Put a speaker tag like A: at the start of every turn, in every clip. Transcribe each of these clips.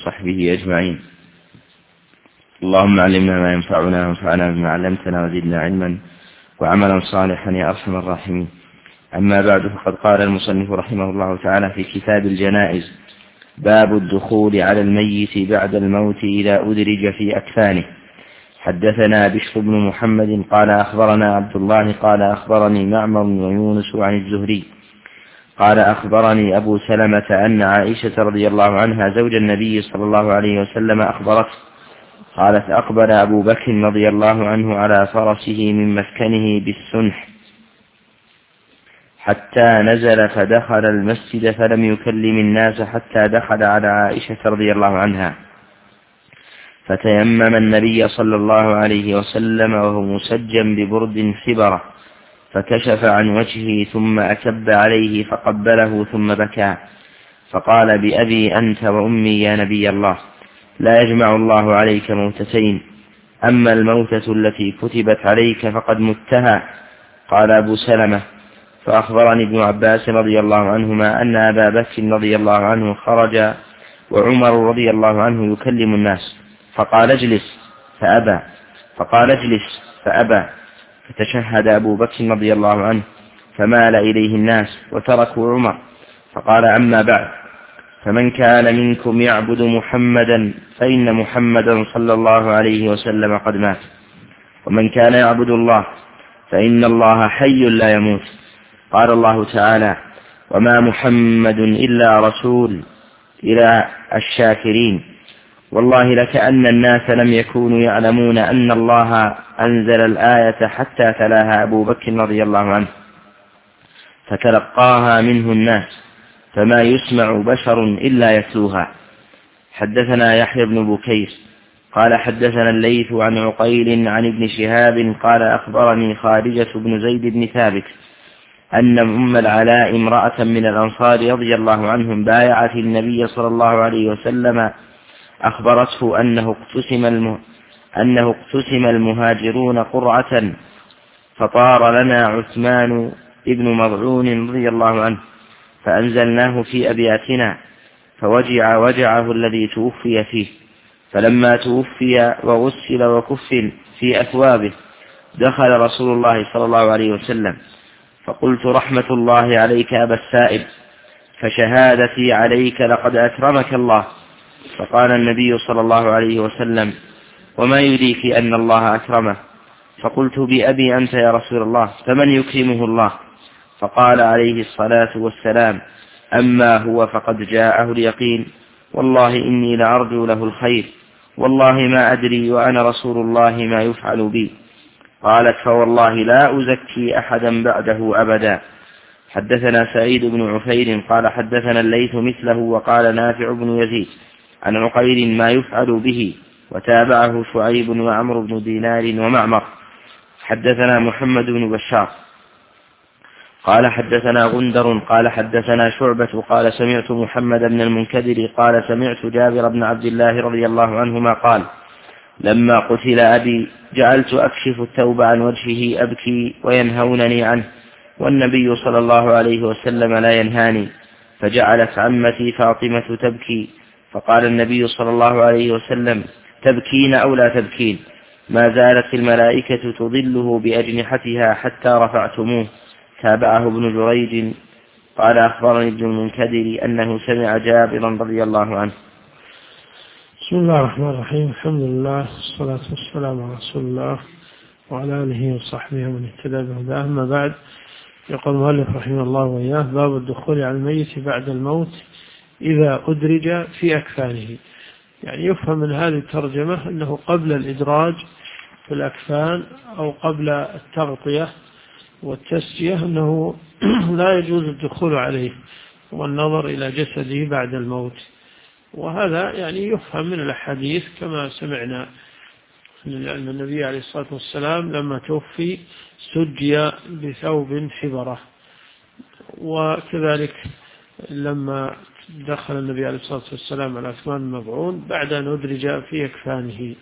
A: وصحبه أجمعين. اللهم علمنا ما ينفعنا وانفعنا بما علمتنا وزدنا علما وعملا صالحا يا أرحم الراحمين. أما بعد، فقد قال المصنف رحمه الله تعالى في كتاب الجنائز: باب الدخول على الميت بعد الموت إذا أدرج في أكفانه. حدثنا بشر بن محمد قال أخبرنا عبد الله قال أخبرني معمر ويونس عن الزهري قال أخبرني أبو سلمة أن عائشة رضي الله عنها زوج النبي صلى الله عليه وسلم أخبرته قالت: أقبل أبو بكر رضي الله عنه على فرسه من مسكنه بالسنح حتى نزل فدخل المسجد فلم يكلم الناس حتى دخل على عائشة رضي الله عنها، فتيمم النبي صلى الله عليه وسلم وهو مسجى ببرد حبرة، فكشف عن وجهه ثم أكب عليه فقبله ثم بكى، فقال: بأبي أنت وأمي يا نبي الله، لا يجمع الله عليك موتتين، أما الموتة التي كتبت عليك فقد متها. قال أبو سلمة: فأخبرني ابن عباس رضي الله عنهما أن أبا بكر رضي الله عنه خرج وعمر رضي الله عنه يكلم الناس، فقال: اجلس، فأبى، فتشهد أبو بكر رضي الله عنه فمال إليه الناس وتركوا عمر، فقال: أما بعد، فمن كان منكم يعبد محمدا فإن محمدا صلى الله عليه وسلم قد مات، ومن كان يعبد الله فإن الله حي لا يموت. قال الله تعالى: وما محمد إلا رسول إلى الشاكرين. والله لكأن الناس لم يكونوا يعلمون أن الله أنزل الآية حتى تلاها أبو بكر رضي الله عنه، فتلقاها منه الناس، فما يسمع بشر إلا يتلوها. حدثنا يحيى بن بكير قال حدثنا الليث عن عقيل عن ابن شهاب قال أخبرني خارجة بن زيد بن ثابت أن أم العلاء امرأة من الأنصار رضي الله عنهم بايعت النبي صلى الله عليه وسلم، أخبرته أنه اقتسم المهاجرون قرعة، فطار لنا عثمان ابن مضعون رضي الله عنه، فأنزلناه في أبياتنا، فوجع وجعه الذي توفي فيه، فلما توفي وغسل وكفن في أثوابه دخل رسول الله صلى الله عليه وسلم، فقلت: رحمة الله عليك أبا السائب، فشهادتي عليك لقد أكرمك الله. فقال النبي صلى الله عليه وسلم: وما يدريك أن الله أكرمه؟ فقلت: بأبي أنت يا رسول الله، فمن يكرمه الله؟ فقال عليه الصلاة والسلام: أما هو فقد جاءه اليقين، والله إني لأرجو له الخير، والله ما أدري وأنا رسول الله ما يفعل بي. قالت: فوالله لا أزكي أحدا بعده أبدا. حدثنا سعيد بن عفير قال حدثنا الليث مثله، وقال نافع بن يزيد عن عقيل ما يفعل به، وتابعه شعيب وعمرو بن دينار ومعمر. حدثنا محمد بن بشار قال حدثنا غندر قال حدثنا شعبة قال سمعت محمد بن المنكدر قال سمعت جابر بن عبد الله رضي الله عنهما قال: لما قتل أبي جعلت أكشف الثوب عن وجهه أبكي وينهونني عنه، والنبي صلى الله عليه وسلم لا ينهاني، فجعلت عمتي فاطمة تبكي، فقال النبي صلى الله عليه وسلم: تبكين أو لا تبكين؟ ما زالت الملائكة تظله بأجنحتها حتى رفعتموه. تابعه ابن جريج قال أخبرني ابن المنكدر أنه سمع جابرا رضي الله عنه.
B: بسم الله الرحمن الرحيم. الحمد لله والصلاة والسلام على رسول الله وعلى آله وصحبه ومن اهتدى بهداه. أما بعد، يقول المؤلف رحمه الله وإياه: باب الدخول على الميت بعد الموت إذا أدرج في أكفانه. يعني يفهم من هذه الترجمة أنه قبل الإدراج في الأكفان أو قبل التغطية والتسجية أنه لا يجوز الدخول عليه والنظر إلى جسده بعد الموت. وهذا يعني يفهم من الأحاديث كما سمعنا أن النبي عليه الصلاة والسلام لما توفي سجي بثوب حبرة، وكذلك لما دخل النبي عليه الصلاة والسلام على عثمان بن مضعون بعد أن أدرج في أكفانه.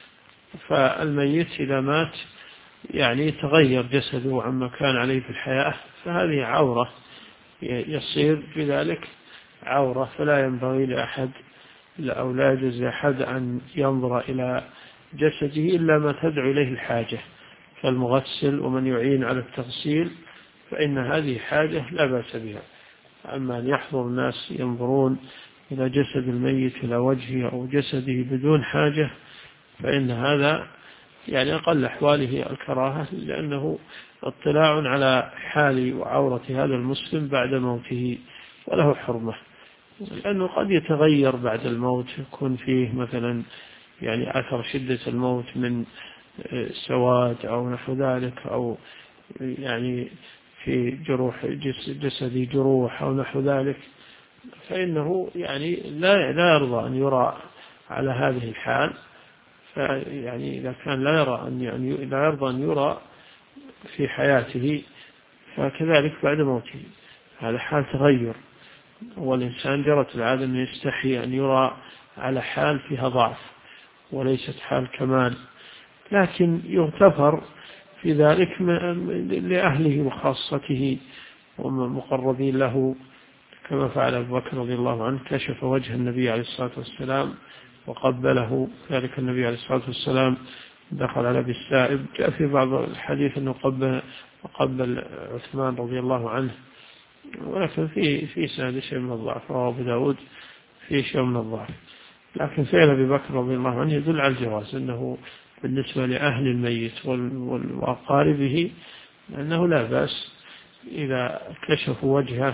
B: فالميت إذا مات يعني تغير جسده عما كان عليه في الحياة، فهذه عورة، يصير بذلك عورة، فلا ينبغي لأحد أو لا يجوز لأحد أن ينظر إلى جسده إلا ما تدعو إليه الحاجة كالمغسل ومن يعين على التغسيل، فإن هذه حاجة لا بأس بها. أما أن يحضر الناس ينظرون إلى جسد الميت إلى وجهه أو جسده بدون حاجة، فإن هذا يعني أقل أحواله الكراهة، لأنه اطلاع على حال وعورة هذا المسلم بعد موته وله حرمة، لأنه قد يتغير بعد الموت، يكون فيه مثلا يعني أثر شدة الموت من سواد أو نحو ذلك، أو يعني في جروح جسدي جروح أو نحو ذلك، فإنه يعني لا يرضى أن يرى على هذه الحال. فيعني إذا كان لا يرضى أن يرى في حياته، فكذلك بعد موته هذا حال تغير، والإنسان جرت العادة أن يستحي أن يرى على حال فيها ضعف وليست حال كمال، لكن يغتفر في ذلك لأهله وخاصته ومقربين له، كما فعل أبو بكر رضي الله عنه، كشف وجه النبي عليه الصلاة والسلام وقبله. ذلك النبي عليه الصلاة والسلام دخل على أبي السائب، جاء في بعض الحديث أنه قبل عثمان رضي الله عنه، ولكن في سند شيء من الضعف، رواه أبو داود في شيء من الضعف، لكن فعل أبي بكر رضي الله عنه يدل على الجواز، أنه بالنسبة لأهل الميت وأقاربه أنه لا بأس إذا كشفوا وجهه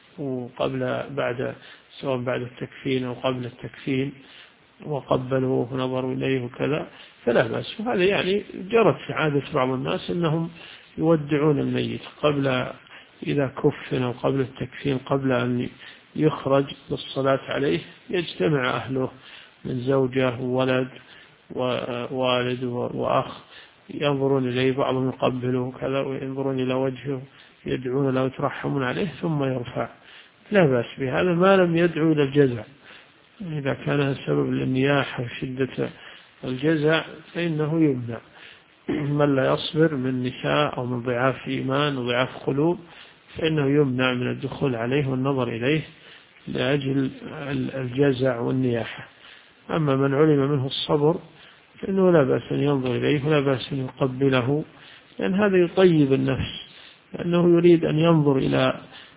B: سواء بعد التكفين أو قبل التكفين وقبلوه ونظروا إليه وكذا فلا بأس. وهذا يعني جرت عادة بعض الناس أنهم يودعون الميت إذا كفن أو قبل التكفين، قبل أن يخرج للصلاة عليه، يجتمع أهله من زوجة وولد ووالد وأخ، ينظرون إليه، بعضهم يقبله كذا وينظرون إلى وجهه، يدعون له ويترحمون عليه ثم يرفع، لا بأس بهذا ما لم يدعو إلى الجزع. إذا كان السبب للنياحة وشدة الجزع فإنه يمنع. من لا يصبر من نساء أو من ضعاف إيمان وضعاف قلوب فإنه يمنع من الدخول عليه والنظر إليه لأجل الجزع والنياحة. أما من علم منه الصبر فإنه لا بأس أن ينظر إليه ولا بأس أن يقبله، لأن هذا يطيب النفس، لأنه يريد أن ينظر إلى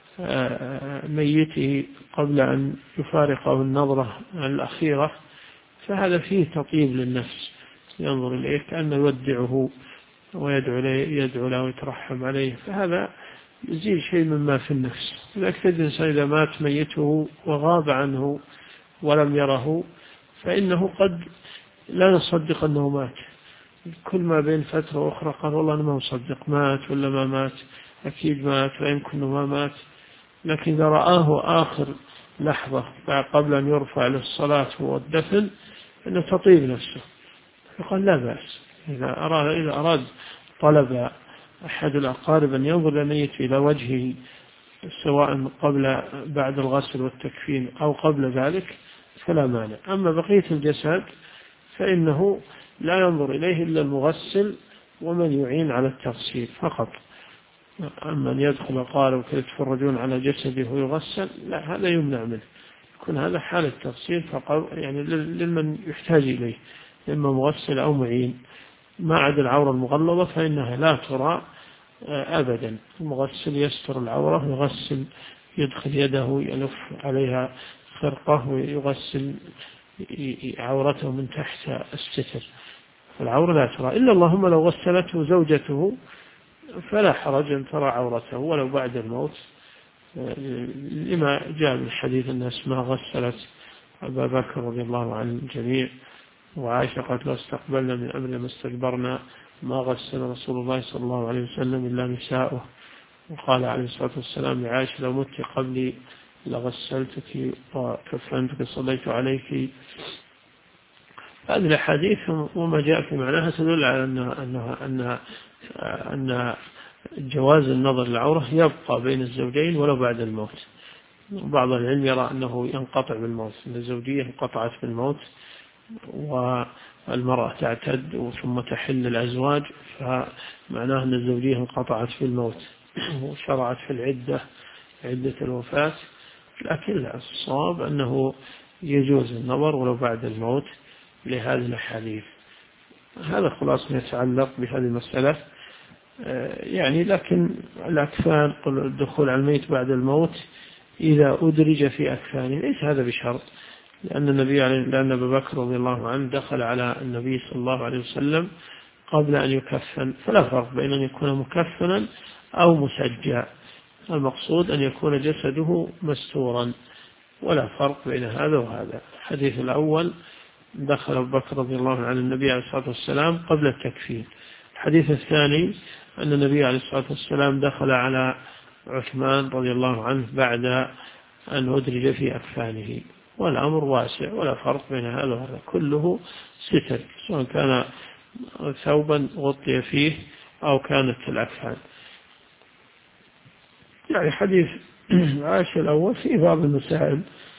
B: ميته قبل أن يفارقه النظرة الأخيرة، فهذا فيه تطيب للنفس، ينظر إليه كأنه يودعه ويدعو له ويترحم عليه، فهذا يزيل شيء مما في النفس. لذلك الإنسان إذا مات ميته وغاب عنه ولم يره فإنه قد لا يصدق أنه مات، كل ما بين فترة وأخرى قال والله أنا ما أصدق مات ولا ما مات، أكيد مات، لا يمكن أنه ما مات. لكن إذا رآه آخر لحظة قبل أن يرفع للصلاة والدفن أنه تطيب نفسه، فقال لا بأس. إذا أراد طلب أحد الأقارب أن ينظر للميت إلى وجهه سواء بعد الغسل والتكفين أو قبل ذلك فلا مانع. أما بقية الجسد فإنه لا ينظر إليه إلا المغسل ومن يعين على التغسيل فقط. أما أن يدخل أقارب يتفرجون على جسده ويغسل، لا، هذا يمنع منه، يكون هذا حال التغسيل فقط، يعني لمن يحتاج إليه، إما مغسل أو معين. ما عدا العورة المغلظة فإنها لا ترى أبدا، المغسل يستر العورة، يغسل، يدخل يده يلف عليها خرقة ويغسل عورته من تحت الستر، فالعورة لا ترى، إلا اللهم لو غسلته زوجته فلا حرج أن ترى عورته ولو بعد الموت، لما جاء من حديث أن أسماء غسلت أبا بكر رضي الله عن الجميع، وعائشة قالت لو استقبلنا من أمر ما استدبرنا، ما غسل رسول الله صلى الله عليه وسلم إلا نساؤه. وقال عليه الصلاة والسلام لعائشة لو مت قبلي لغسلتك وكفنتك صليت عليك. هذه الأحاديث وما جاء في معناها تدل على أن جواز النظر للعورة يبقى بين الزوجين ولو بعد الموت. بعض العلم يرى أنه ينقطع بالموت، أن الزوجية انقطعت بالموت والمرأة تعتد ثم تحل الأزواج، فمعناه أن الزوجية انقطعت في الموت وشرعت في عدة الوفاة. لكن لا، الصواب أنه يجوز النظر ولو بعد الموت لهذه الأحاديث. هذا خلاص ما يتعلق بهذه المسألة. يعني لكن الأكفان الدخول على الميت بعد الموت إذا أدرج في أكفانه ليس هذا بشرط، لأن أبا بكر رضي الله عنه دخل على النبي صلى الله عليه وسلم قبل أن يكفن، فلا فرق بين أن يكون مكفنا أو مسجى، المقصود أن يكون جسده مستورا، ولا فرق بين هذا وهذا. الحديث الأول دخل أبو بكر رضي الله عنه النبي عليه الصلاة والسلام قبل التكفين. الحديث الثاني أن النبي عليه الصلاة والسلام دخل على عثمان رضي الله عنه بعد أن أدرج في أكفانه، والأمر واسع ولا فرق بين هذا وهذا، كله ستر سواء كان ثوبا غطي فيه أو كانت الأكفان. يعني حديث عائشة الأول فيه بعض المسائل،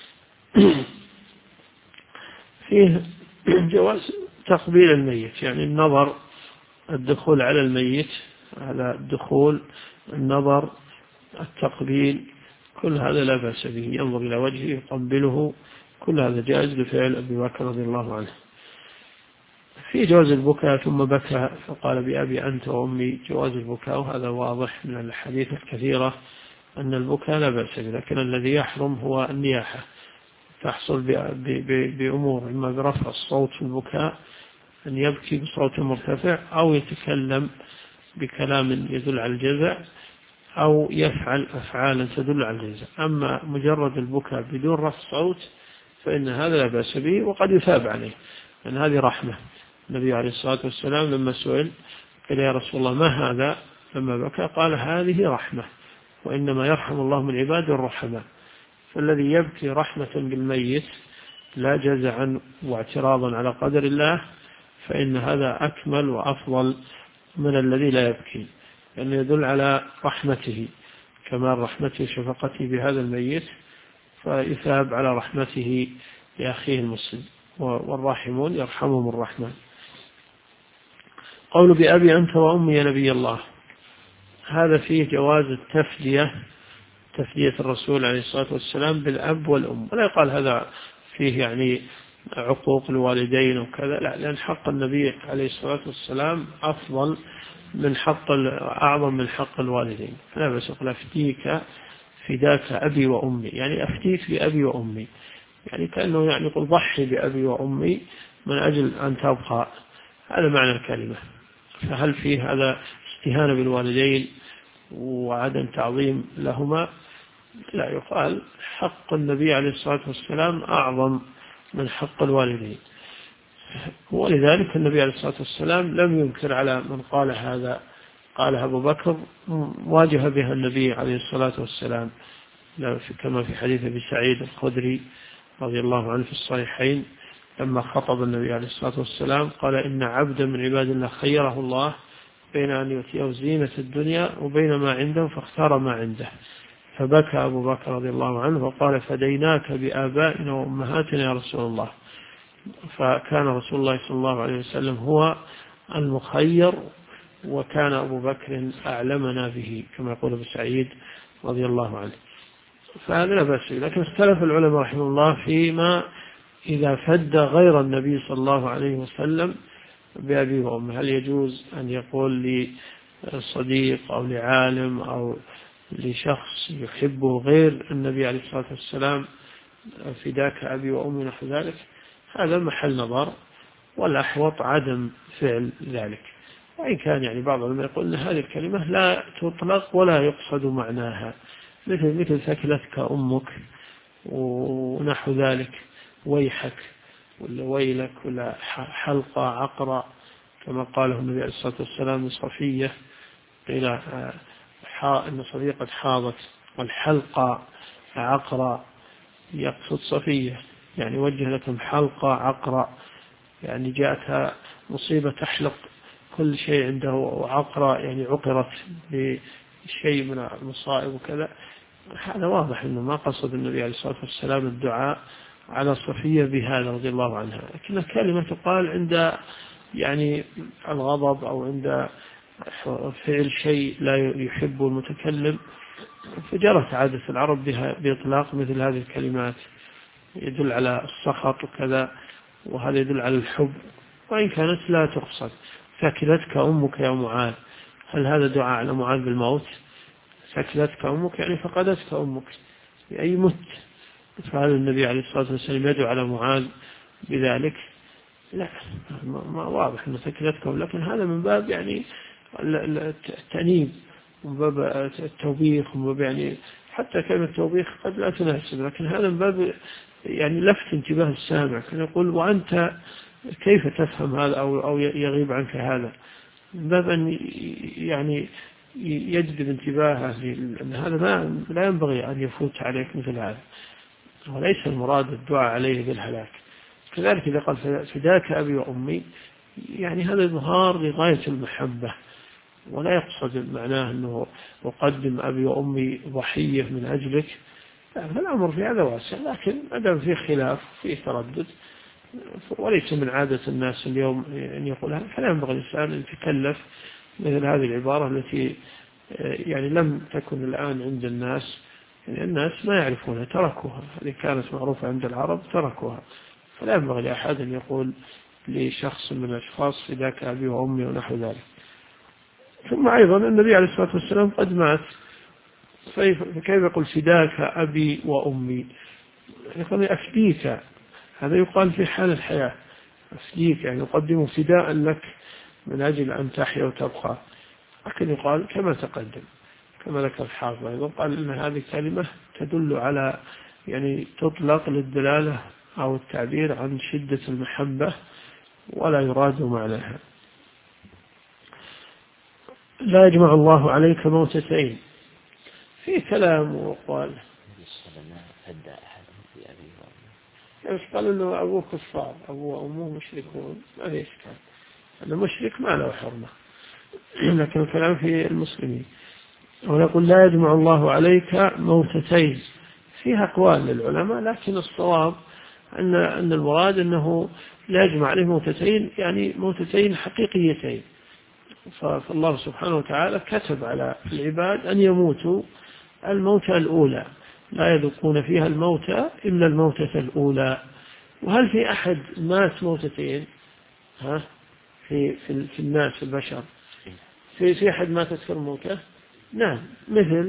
B: فيه جواز تقبيل الميت، يعني النظر، الدخول على الميت، على الدخول، النظر، التقبيل، كل هذا لا بأس به، ينظر إلى وجهه يقبله، كل هذا جائز بفعل أبي بكر رضي الله عنه. في جواز البكاء ثم بكى فقال بأبي أنت وأمي، جواز البكاء، وهذا واضح من الحديث الكثيرة أن البكاء لا بأس به، لكن الذي يحرم هو النياحة، تحصل بأمور، إما برفع الصوت في البكاء، أن يبكي بصوت مرتفع، أو يتكلم بكلام يدل على الجزع، أو يفعل أفعالا تدل على الجزع. أما مجرد البكاء بدون رفع صوت فإن هذا لا بأس به، وقد يثاب عليه، لأن هذه رحمة. النبي عليه الصلاة والسلام لما سئل قال يا رسول الله ما هذا لما بكى، قال هذه رحمة، وإنما يرحم الله من عباد الرحماء. فالذي يبكي رحمة بالميت لا جزعا واعتراضا على قدر الله فإن هذا أكمل وأفضل من الذي لا يبكي، لأنه يدل على رحمته، كمال رحمته شفقته بهذا الميت، فيثاب على رحمته لأخيه المسلم، والراحمون يرحمهم الرحمن. قول بأبي أنت وأمي يا نبي الله، هذا فيه جواز التفدية، تفدية الرسول عليه الصلاة والسلام بالأب والأم، ولا يقال هذا فيه يعني عقوق الوالدين وكذا، لا، لأن حق النبي عليه الصلاة والسلام أفضل من أعظم من حق الوالدين. فلا بس أقول أفتيك فداك أبي وأمي، يعني أفتيك بأبي وأمي، يعني كأنه يعني يقول ضحي بأبي وأمي من أجل أن تبقى، هذا معنى الكلمة. فهل فيه هذا استهانة بالوالدين وعدم تعظيم لهما؟ لا، يقال حق النبي عليه الصلاة والسلام أعظم من حق الوالدين، ولذلك النبي عليه الصلاة والسلام لم ينكر على من قال هذا، قال أبو بكر واجه بها النبي عليه الصلاة والسلام، كما في حديث أبي سعيد الخدري رضي الله عنه في الصحيحين لما خطب النبي عليه الصلاة والسلام قال إن عبدا من عباد الله خيره الله بين أن يؤتيه زينة الدنيا وبين ما عنده فاختار ما عنده، فبكى أبو بكر رضي الله عنه وقال فديناك بآبائنا وأمهاتنا يا رسول الله. فكان رسول الله صلى الله عليه وسلم هو المخير، وكان أبو بكر أعلمنا به كما يقول أبو سعيد رضي الله عنه. فهذا لا بأس، لكن اختلف العلماء رحمه الله فيما إذا فد غير النبي صلى الله عليه وسلم بأبي وأمه، هل يجوز أن يقول لصديق أو لعالم أو لشخص يحبه غير النبي عليه الصلاة والسلام فداك أبي وأمي نحو ذلك؟ هذا محل نظر، والأحوط عدم فعل ذلك. وإن كان يعني بعض العلماء يقول أن هذه الكلمة لا تطلق ولا يقصد معناها، مثل ثكلتك أمك ونحو ذلك، ويحك ولا ويلك ولا حلقة عقرة، كما قاله النبي عليه الصلاة والسلام لصفية، قيل إن صفية قد حاضت والحلقة عقرة، يقصد صفية يعني وجه لكم حلقة عقرة، يعني جاءتها مصيبة تحلق كل شيء عنده، عقرة يعني عقرت بشيء من المصائب وكذا. هذا واضح أنه ما قصد النبي عليه الصلاة والسلام الدعاء على صفية بهذا رضي الله عنها، لكن الكلمة تقال عند يعني الغضب أو عند فعل شيء لا يحب المتكلم، فجرت عادة العرب بإطلاق مثل هذه الكلمات. يدل على السخط وكذا، وهذا يدل على الحب، وإن كانت لا تقصد. ثكلتك أمك يا معاذ، هل هذا دعاء على معاذ بالموت؟ ثكلتك أمك يعني فقدتك أمك، أي مت. فهل النبي عليه الصلاة والسلام يدعو على معاذ بذلك؟ لا، ما واضح أنه ثكلتكم، لكن هذا من باب يعني التأنيب، من باب التوبيخ، من باب يعني حتى كلمة التوبيخ قد لا تناسب، لكن هذا من باب يعني لفت انتباه السامع، كان يقول وأنت كيف تفهم هذا أو يغيب عنك هذا، من باب أن يعني يجذب انتباهه، لأن هذا لا ينبغي أن يفوت عليك مثل هذا، وليس المراد الدعاء عليه بالهلاك. كذلك إذا قال فداك أبي وأمي، يعني هذا إظهار لغاية المحبة، ولا يقصد معناه أنه أقدم أبي وأمي ضحية من أجلك، فالأمر في هذا واسع، لكن أدام فيه خلاف فيه تردد، وليس من عادة الناس اليوم أن يقولها، فلا ينبغي الإنسان أن يتكلف مثل هذه العبارة التي يعني لم تكن الآن عند الناس، يعني الناس ما يعرفونها، تركوها، هذه كانت معروفة عند العرب تركوها، فلا ينبغي لأحد أن يقول لشخص من الأشخاص فداك أبي وأمي ونحو ذلك. ثم أيضا النبي عليه الصلاة والسلام قد مات، فكيف يقول فداك أبي وأمي؟ يقول أفديك، هذا يقال في حال الحياة، أفديك يعني يقدم فداء لك من أجل أن تحيا وتبقى، لكن يقال كما تقدم، كما ذكر الحافظ أيضا قال إن هذه الكلمة تدل على يعني تطلق للدلالة أو التعبير عن شدة المحبة، ولا يراد معناها. لا يجمع الله عليك موتتين، في كلام وقال قال إنه أبوه كفار، أبوه وأمه مشركون، ما في إشكال، أنه مشرك ما له حرمة، لكن الكلام في المسلمين. ونقول لا يجمع الله عليك موتتين، فيها أقوال للعلماء، لكن الصواب أن المراد أنه لا يجمع عليه موتتين، يعني موتتين حقيقيتين. فالله سبحانه وتعالى كتب على العباد أن يموتوا الموتة الأولى، لا يذوقون فيها الموتى إلا الموتة الأولى. وهل في أحد مات موتتين؟ في الناس البشر في أحد ما تذكر موتة؟ نعم، مثل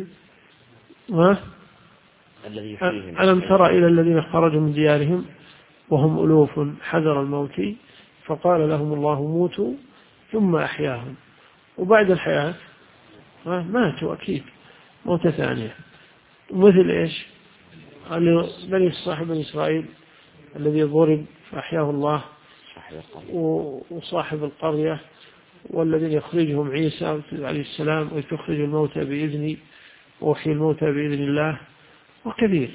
B: ألم ترى إلى الذين خرجوا من ديارهم وهم ألوف حذر الموت فقال لهم الله موتوا ثم أحياهم، وبعد الحياة ماتوا أكيد موتة ثانية. مثل إيش؟ بني صاحب بني إسرائيل الذي ضرب فأحياه الله، وصاحب القرية، والذين يخرجهم عيسى عليه السلام وتخرج الموتى بإذني وأحيي الموتى بإذن الله، وكثير.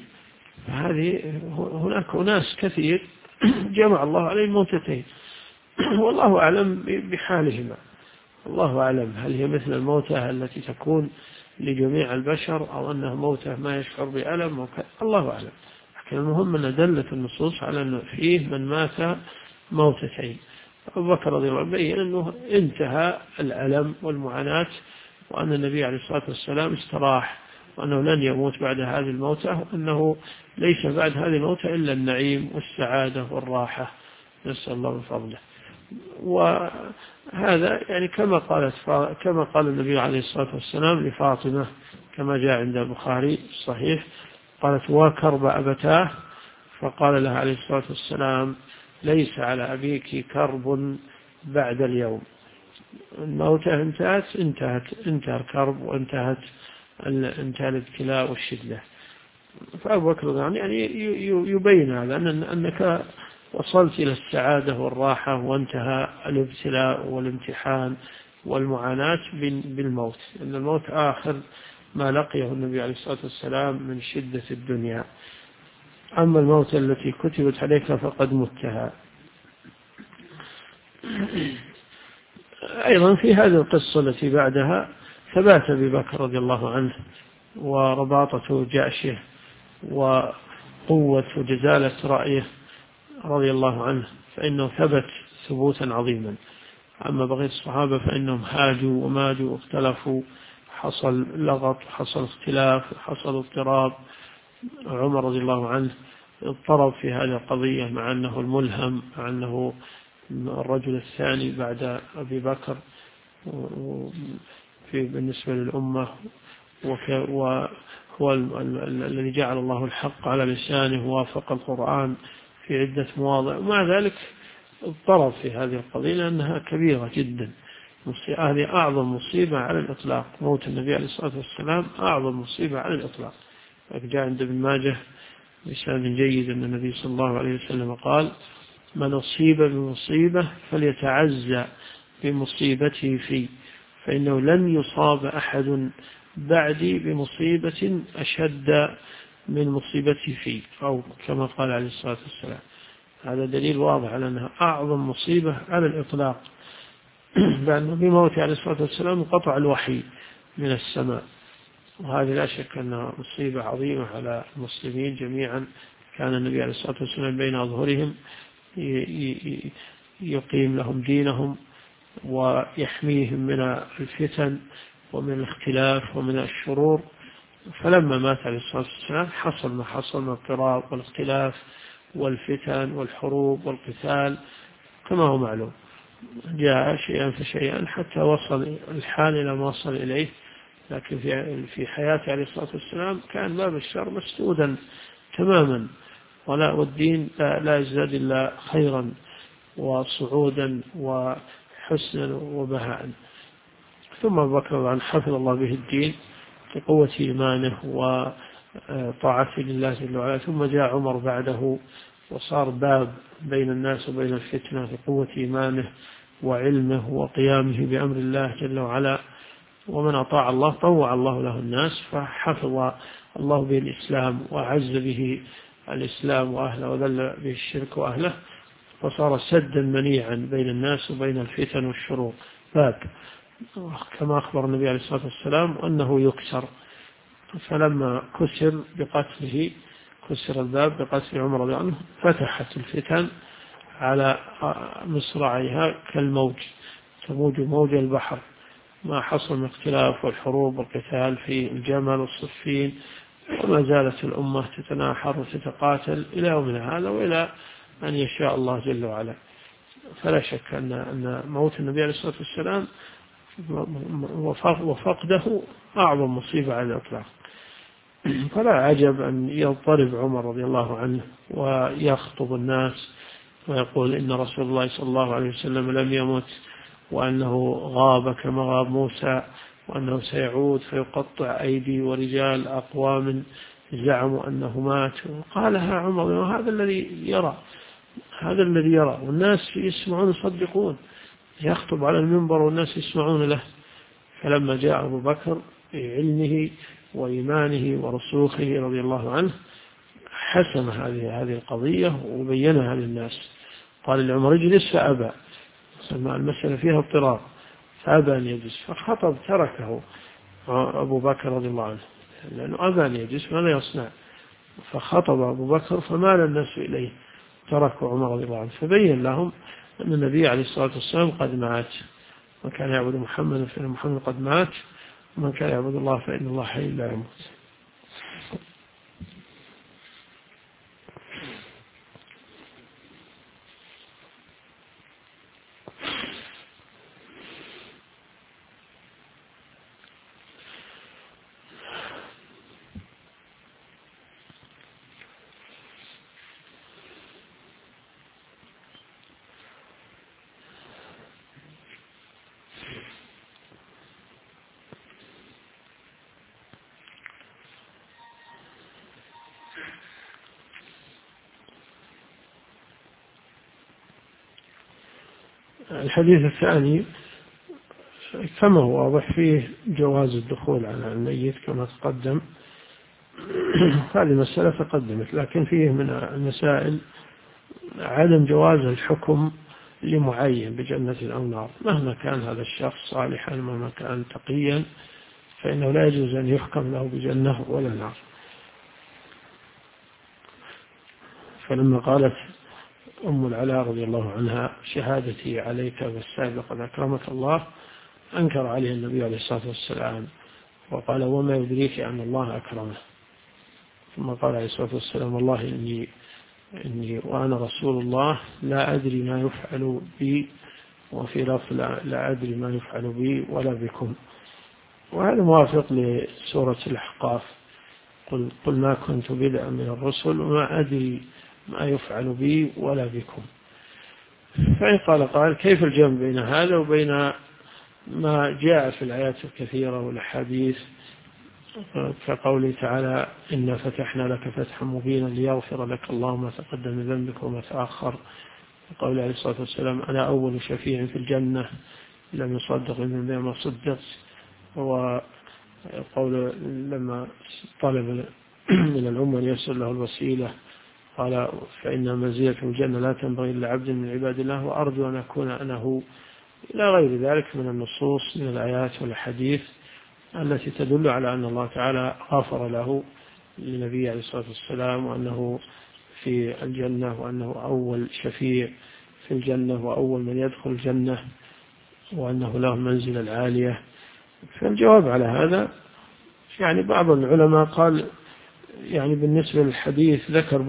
B: هناك ناس كثير جمع الله عليه الموتتين، والله أعلم بحالهما، الله أعلم هل هي مثل الموتى التي تكون لجميع البشر أو أنها موتى ما يشعر بألم، الله أعلم. لكن المهم أن دلت النصوص على أنه فيه من مات موتتين. أبو بكر رضي الله عنه بين أنه انتهى الألم والمعاناة، وأن النبي عليه الصلاة والسلام استراح، وأنه لن يموت بعد هذه الموتة، وأنه ليس بعد هذه الموتة إلا النعيم والسعادة والراحة، نسأل الله من فضله. وهذا يعني كما قال النبي عليه الصلاة والسلام لفاطمة كما جاء عند البخاري الصحيح، قالت وكرب أبتاه، فقال لها عليه الصلاة والسلام ليس على أبيك كرب بعد اليوم، الموتة انتهى الكرب، وانتهى الابتلاء والشدة. فأبو بكر يعني يبين هذا أنك وصلت إلى السعادة والراحة، وانتهى الابتلاء والامتحان والمعاناة بالموت، لأن الموت آخر ما لقيه النبي عليه الصلاة والسلام من شدة الدنيا. أما الموت التي كتبت عليك فقد متها. أيضا في هذه القصة التي بعدها ثبات أبي بكر رضي الله عنه ورباطة جأشه وقوة وجزالة رأيه رضي الله عنه، فإنه ثبت ثبوتا عظيما. أما بقية الصحابة فإنهم هاجوا وماجوا واختلفوا، حصل لغط، حصل اختلاف، حصل اضطراب. عمر رضي الله عنه اضطرب في هذه القضية مع أنه الملهم، مع أنه الرجل الثاني بعد أبي بكر بالنسبة للأمة، وهو الذي جعل الله الحق على لسانه، ووافق القرآن في عدة مواضع. ومع ذلك اضطرب في هذه القضية لأنها كبيرة جدا. هذه أعظم مصيبة على الإطلاق، موت النبي عليه الصلاة والسلام أعظم مصيبة على الإطلاق. جاء عند ابن ماجه بسند جيد أن النبي صلى الله عليه وسلم قال: من أصيب بمصيبة فليتعزى بمصيبته في، فإنه لن يصاب أحد بعدي بمصيبة أشد من مصيبتي في، أو كما قال عليه الصلاة والسلام. هذا دليل واضح على أنها أعظم مصيبة على الإطلاق، بأنه بموته عليه الصلاة والسلام انقطع الوحي من السماء. وهذه لا شك أنها مصيبة عظيمة على المسلمين جميعا. كان النبي عليه الصلاة والسلام بين أظهرهم يقيم لهم دينهم ويحميهم من الفتن ومن الاختلاف ومن الشرور. فلما مات عليه الصلاة والسلام حصل ما حصل من اضطراب والاختلاف والفتن والحروب والقتال كما هو معلوم. جاء شيئا فشيئا حتى وصل الحال إلى ما وصل إليه. لكن في حياته عليه الصلاة والسلام كان باب الشر مسدودا تماما، والدين لا يزداد إلا خيرا وصعودا وحسنا وبهاء. ثم أبو بكر حفظ الله به الدين بقوة إيمانه وطاعته لله جل وعلا. ثم جاء عمر بعده وصار باب بين الناس وبين الفتنة بقوة إيمانه وعلمه وقيامه بأمر الله جل وعلا. ومن أطاع الله طوع الله له الناس، فحفظ الله به الإسلام وأعز به الإسلام وأهله وذل به الشرك وأهله، فصار سدا منيعا بين الناس وبين الفتن والشرور، باب كما أخبر النبي عليه الصلاة والسلام أنه يكسر. فلما كسر الباب بقتل عمر رضي الله عنه، فتحت الفتن على مصراعيها كالموج، تموج موج البحر. ما حصل من اختلاف والحروب والقتال في الجمل والصفين، وما زالت الأمة تتناحر وتتقاتل إلى يومنا هذا وإلى أن يشاء الله جل وعلا. فلا شك أن موت النبي عليه الصلاة والسلام وفقده أعظم مصيبة على الإطلاق. فلا عجب أن يضطرب عمر رضي الله عنه ويخطب الناس ويقول إن رسول الله صلى الله عليه وسلم لم يمت، وأنه غاب كما غاب موسى، وأنه سيعود فيقطع أيدي ورجال أقوام زعموا أنه مات. قالها عمر وهذا الذي يرى والناس يسمعون يصدقون، يخطب على المنبر والناس يسمعون له. فلما جاء أبو بكر بعلمه وإيمانه ورسوخه رضي الله عنه حسم هذه القضية وبينها للناس. قال لعمر اجلس، فأبى، المسألة فيها اضطرار فأبى أن يجلس، فخطب تركه أبو بكر رضي الله عنه لأنه أبى أن يجلس ماذا يصنع. فخطب أبو بكر فمال الناس إليه، تركوا عمر رضي الله عنه، فبين لهم أن النبي عليه الصلاة والسلام قد مات، من كان يعبد محمد فإن محمد قد مات، ومن كان يعبد الله فإن الله حي لا يموت. الحديث الثاني كما هو واضح فيه جواز الدخول على الميت كما تقدم. هذه المسألة تقدمت، لكن فيه من المسائل عدم جواز الحكم لمعين بجنة أو نار مهما كان هذا الشخص صالحا، مهما كان تقيا، فإنه لا يجوز أن يحكم له بجنة ولا نار. فلما قالت أم العلاء رضي الله عنها شهادتي عليك بالسائل لقد أكرمك الله، أنكر عليه النبي عليه الصلاة والسلام وقال وما يدريك أن الله أكرمه. ثم قال عليه الصلاة والسلام والله إني إني وأنا رسول الله لا أدري ما يفعل بي، وفي لفظ لا أدري ما يفعل بي ولا بكم. وهذا موافق لسورة الأحقاف: قل ما كنت بدعا من الرسل وما أدري ما يفعل بي ولا بكم. فإن قال كيف الجمع بين هذا وبين ما جاء في الآيات الكثيرة والأحاديث كقوله تعالى: إنا فتحنا لك فتحا مبينا ليغفر لك الله ما تقدم من ذنبك وما تأخر. وقول عليه الصلاة والسلام: أنا أول شفيع في الجنة لم يصدق من ذنبه ما صدقت. وقول لما طلب من الأمة أن يسر له الوسيلة قال: فإن منزلة الجنة لا تنبغي إلا عبد من عباد الله وأرجو أن أكون أنا هو، إلى غير ذلك من النصوص من الآيات والحديث التي تدل على أن الله تعالى غفر له للنبي عليه الصلاة والسلام، وأنه في الجنة، وأنه أول شفيع في الجنة وأول من يدخل الجنة، وأنه له المنزلة العالية. فالجواب على هذا يعني بعض العلماء قال يعني بالنسبة للحديث ذكر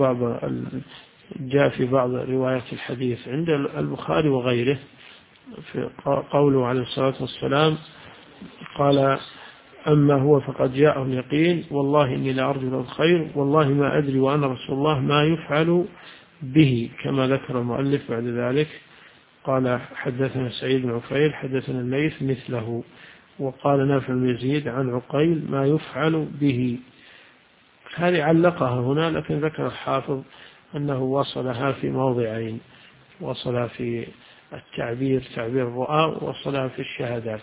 B: جاء في بعض روايات الحديث عند البخاري وغيره في قوله عليه الصلاة والسلام قال: أما هو فقد جاءه اليقين والله إني لأرجو له الخير والله ما أدري وأنا رسول الله ما يفعل به، كما ذكر المؤلف بعد ذلك قال: حدثنا سعيد بن عفير حدثنا الليث مثله، وقال نافع بن يزيد عن عقيل ما يفعل به. هذه علقها هنا، لكن ذكر الحافظ أنه وصلها في موضعين: وصلها في تعبير الرؤى، ووصلها في الشهادات،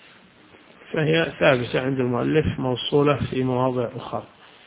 B: فهي ثابتة عند المؤلف موصولة في مواضع أخرى.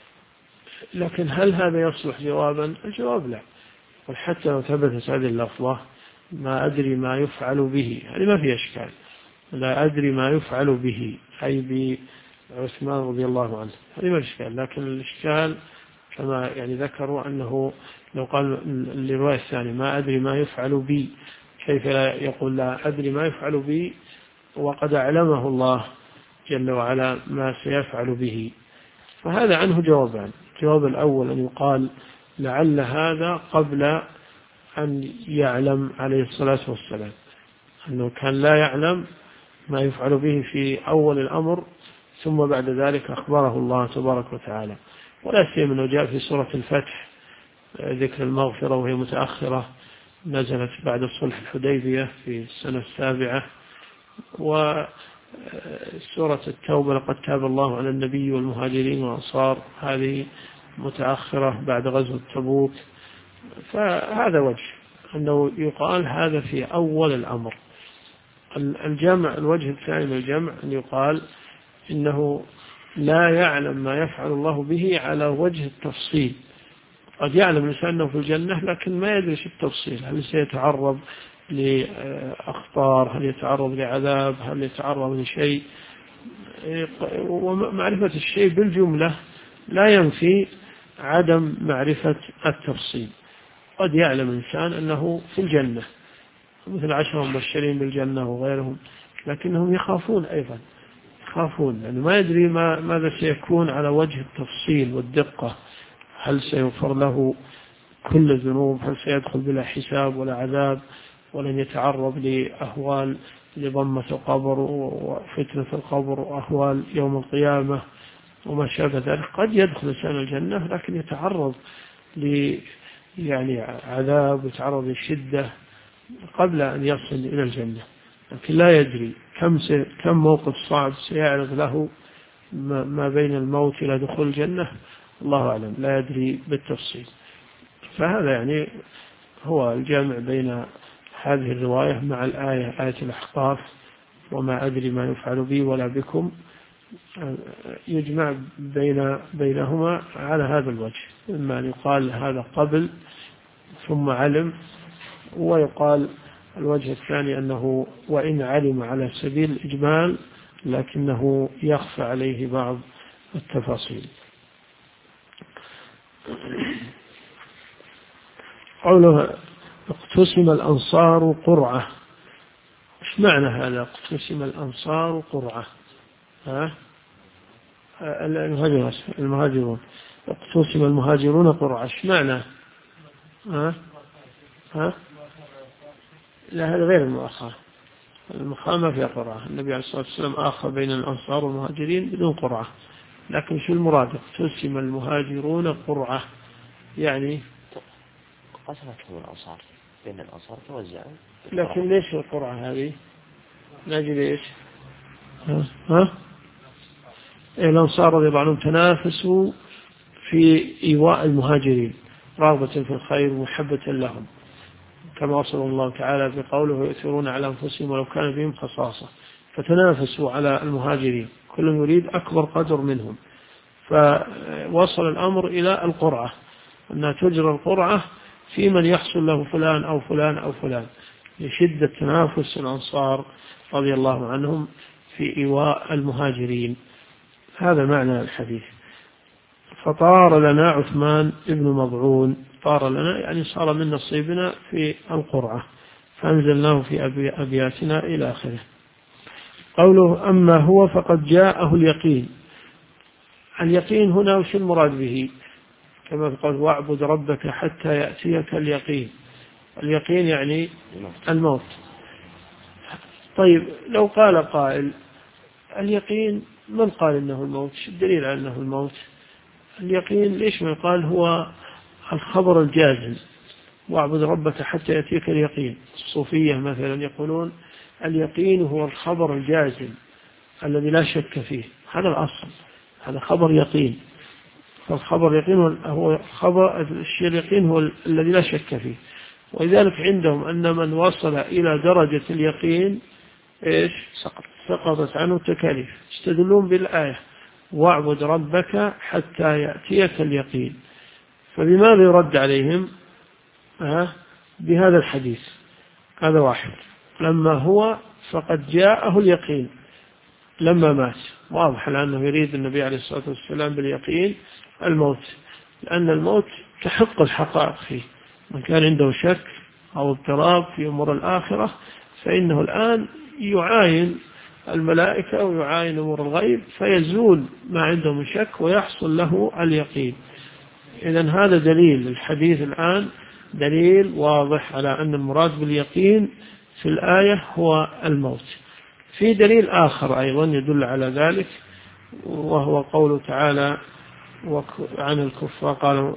B: لكن هل هذا يصلح جوابا؟ الجواب لا. وحتى لو ثبتت هذه اللفظة ما أدري ما يفعل به، هذه ما في إشكال. لا أدري ما يفعل به أي بعثمان رضي الله عنه، هذه ما إشكال. لكن الإشكال كما يعني ذكروا أنه لو قال الرواية الثانية ما أدري ما يفعل بي، كيف لا يقول لا أدري ما يفعل بي وقد أعلمه الله جل وعلا ما سيفعل به؟ فهذا عنه جوابان: الجواب الأول أن يقال لعل هذا قبل أن يعلم عليه الصلاة والسلام، أنه كان لا يعلم ما يفعل به في أول الأمر، ثم بعد ذلك أخبره الله تبارك وتعالى. ولا سيما أنه جاء في سورة الفتح ذكر المغفرة وهي متأخرة، نزلت بعد صلح الحديبية في السنة 7. وسورة التوبة لقد تاب الله على النبي والمهاجرين والأنصار، هذه متأخرة بعد غزوة تبوك. فهذا وجه أنه يقال هذا في أول الأمر. الوجه الثاني من الجمع أن يقال إنه لا يعلم ما يفعل الله به على وجه التفصيل. قد يعلم الإنسان أنه في الجنة لكن ما يدري التفصيل، هل سيتعرض لأخطار، هل يتعرض لعذاب، هل يتعرض لشيء. ومعرفة الشيء بالجملة لا ينفي عدم معرفة التفصيل. قد يعلم الإنسان أنه في الجنة مثل 10 مبشرين بالجنة وغيرهم، لكنهم يخافون أيضا، يخافون لأنه ما يدري ماذا سيكون على وجه التفصيل والدقة. هل سيغفر له كل الذنوب؟ هل سيدخل بلا حساب ولا عذاب؟ ولن يتعرض لأهوال لضمة القبر وفتنة القبر وأهوال يوم القيامة وما شابه ذلك. قد يدخل إنسان الجنة لكن يتعرض يعني عذاب ويتعرض للشدة قبل أن يصل إلى الجنة، لكن لا يدري كم موقف صعب سيعرض له ما بين الموت إلى دخول الجنة، الله أعلم، لا يدري بالتفصيل. فهذا يعني هو الجامع بين هذه الرواية مع الآية، آية الأحقاف: وما أدري ما يفعل بي ولا بكم، يجمع بينهما على هذا الوجه، إما أن يقال هذا قبل ثم علم، ويقال الوجه الثاني أنه وإن علم على سبيل الإجمال لكنه يخفى عليه بعض التفاصيل. قوله اقتسم الأنصار قرعة، ايش معنى هذا؟ اقتسم الأنصار قرعة، المهاجرون اقتسم المهاجرون قرعة، ايش معنى؟ ها؟ ها؟ لا، هذا غير المؤاخاة. المؤاخاة ما فيها قرعة. النبي عليه الصلاة والسلام آخى بين الأنصار والمهاجرين بدون قرعة. لكن شو المراد؟ تقسم المهاجرون قرعة، يعني
A: قسمتهم الأنصار بين الأنصار توزعوا.
B: لكن ليش القرعة هذه؟ نجد إيش؟ ها؟ الأنصار رضي الله عنهم تنافسوا في إيواء المهاجرين رغبة في الخير ومحبة لهم، كما وصف الله تعالى بقوله ويؤثرون على أنفسهم ولو كان بهم خصاصة، فتنافسوا على المهاجرين، كل يريد أكبر قدر منهم، فوصل الأمر إلى القرعة، أنها تجرى القرعة في من يحصل له فلان أو فلان أو فلان، لشدة تنافس الأنصار رضي الله عنهم في إيواء المهاجرين. هذا معنى الحديث. فطار لنا عثمان ابن مضعون، طار لنا يعني صار من نصيبنا في القرعة، فأنزلناه في أبياتنا إلى آخره. قوله أما هو فقد جاءه اليقين. اليقين هنا وش المراد به؟ كما قال واعبد ربك حتى يأتيك اليقين. اليقين يعني الموت. طيب لو قال قائل اليقين من قال إنه الموت؟ شو الدليل على أنه الموت؟ اليقين ليش ما قال هو الخبر الجازم، واعبد ربك حتى يأتيك اليقين. الصوفية مثلا يقولون اليقين هو الخبر الجازم الذي لا شك فيه، هذا الأصل، هذا خبر يقين. فالخبر اليقين هو خبر الشيء اليقين هو الذي لا شك فيه. ولذلك عندهم أن من وصل إلى درجة اليقين إيش؟ سقطت عنه التكاليف. يستدلون بالآية واعبد ربك حتى يأتيك اليقين. فبماذا يرد عليهم؟ بهذا الحديث. هذا واحد. لما هو فقد جاءه اليقين لما مات، واضح لأنه يريد النبي عليه الصلاة والسلام باليقين الموت، لأن الموت تحق الحقائق فيه. من كان عنده شك أو اضطراب في أمور الآخرة فإنه الآن يعاين الملائكة ويعاين أمور الغيب فيزول ما عنده من شك ويحصل له اليقين. إذن هذا دليل الحديث الآن، دليل واضح على أن المراد باليقين في الآية هو الموت. في دليل آخر أيضا يدل على ذلك، وهو قوله تعالى عن الكفار قالوا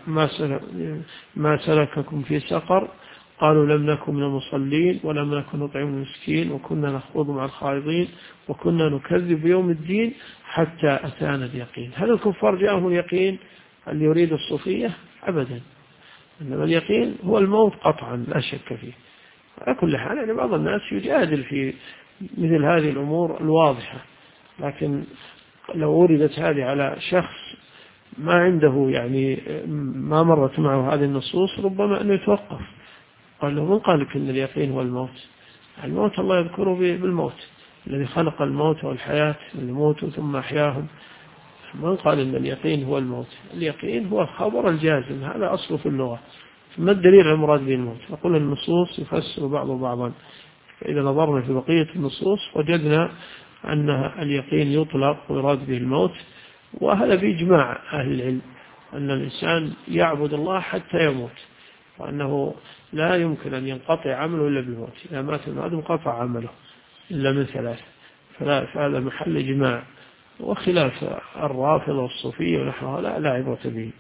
B: ما سلككم في سقر قالوا لم نكن من المصلين ولم نكن نطعم المسكين وكنا نخوض مع الخائضين وكنا نكذب بيوم الدين حتى أتانا اليقين. هل الكفار جاءهم اليقين اللي يريد الصوفية؟ أبدا. إنما اليقين هو الموت قطعا لا شك فيه. على كل حال يعني بعض الناس يجادل في مثل هذه الأمور الواضحة، لكن لو وردت هذه على شخص ما عنده يعني ما مرت معه هذه النصوص ربما أنه يتوقف. قال له من قال لك أن اليقين هو الموت؟ الموت الله يذكره بالموت، الذي خلق الموت والحياة يموتوا ثم أحياهم. من قال أن اليقين هو الموت؟ اليقين هو الخبر الجازم، هذا أصله في اللغة. ما الدليل على المراد بالموت؟ نقول النصوص يفسر بعض بعضا، فإذا نظرنا في بقية النصوص وجدنا أن اليقين يطلق ويراد به الموت، وهذا بإجماع أهل العلم أن الإنسان يعبد الله حتى يموت، وأنه لا يمكن أن ينقطع عمله إلا بالموت. إذا مات الآدم انقطع عمله إلا من ثلاث، فهذا محل إجماع، وخلاف الرافضة والصوفية ونحوها لا عبرة به.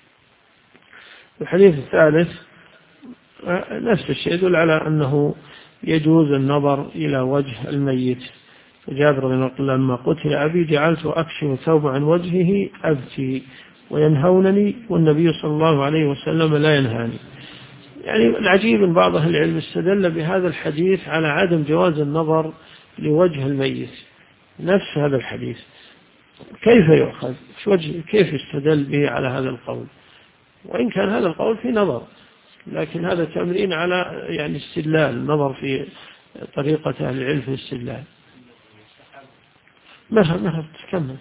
B: الحديث الثالث نفس الشيء يدل على أنه يجوز النظر إلى وجه الميت. جابر بن عبد الله لما قتل أبي جعلت أكشف ثوب عن وجهه أبكي وينهونني والنبي صلى الله عليه وسلم لا ينهاني. يعني العجيب أن بعض أهل العلم استدل بهذا الحديث على عدم جواز النظر لوجه الميت. نفس هذا الحديث كيف يؤخذ؟ كيف يستدل به على هذا القول؟ وإن كان هذا القول في نظر، لكن هذا تمرين على يعني استدلال، النظر في طريقة أهل العلم في الاستدلال. ما تكمل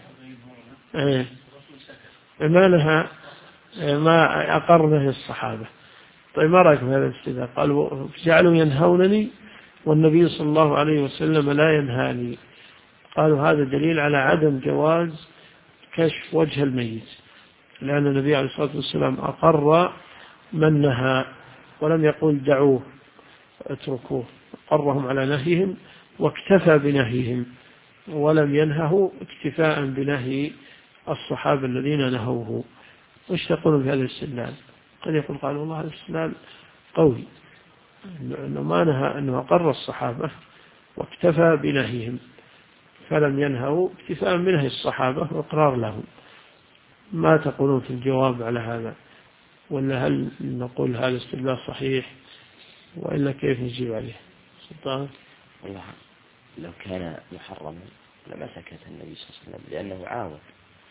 B: ما لها ما أقر به الصحابة. طيب ما رأيك في هذا الاستدلال؟ قالوا جعلوا ينهونني والنبي صلى الله عليه وسلم لا ينهاني. قالوا هذا دليل على عدم جواز كشف وجه الميت، لأن النبي عليه الصلاة والسلام أقر من نهى ولم يقول دعوه اتركوه، قرهم على نهيهم واكتفى بنهيهم، ولم ينهه اكتفاء بنهي الصحابة الذين نهوه. وش تقولون في هذا الاستدلال؟ قد يقول قال والله هذا الاستدلال قوي، أنه ما نهى، أنه أقر الصحابة واكتفى بنهيهم فلم ينهوا اكتفاء بنهي الصحابة وإقرار لهم. ما تقولون في الجواب على هذا؟ ولا هل نقول هذا الاستدلال صحيح وإلا كيف نجيب عليه؟ سلطان.
A: والله لو كان محرما لما سكت النبي صلى الله عليه وسلم لأنه عاود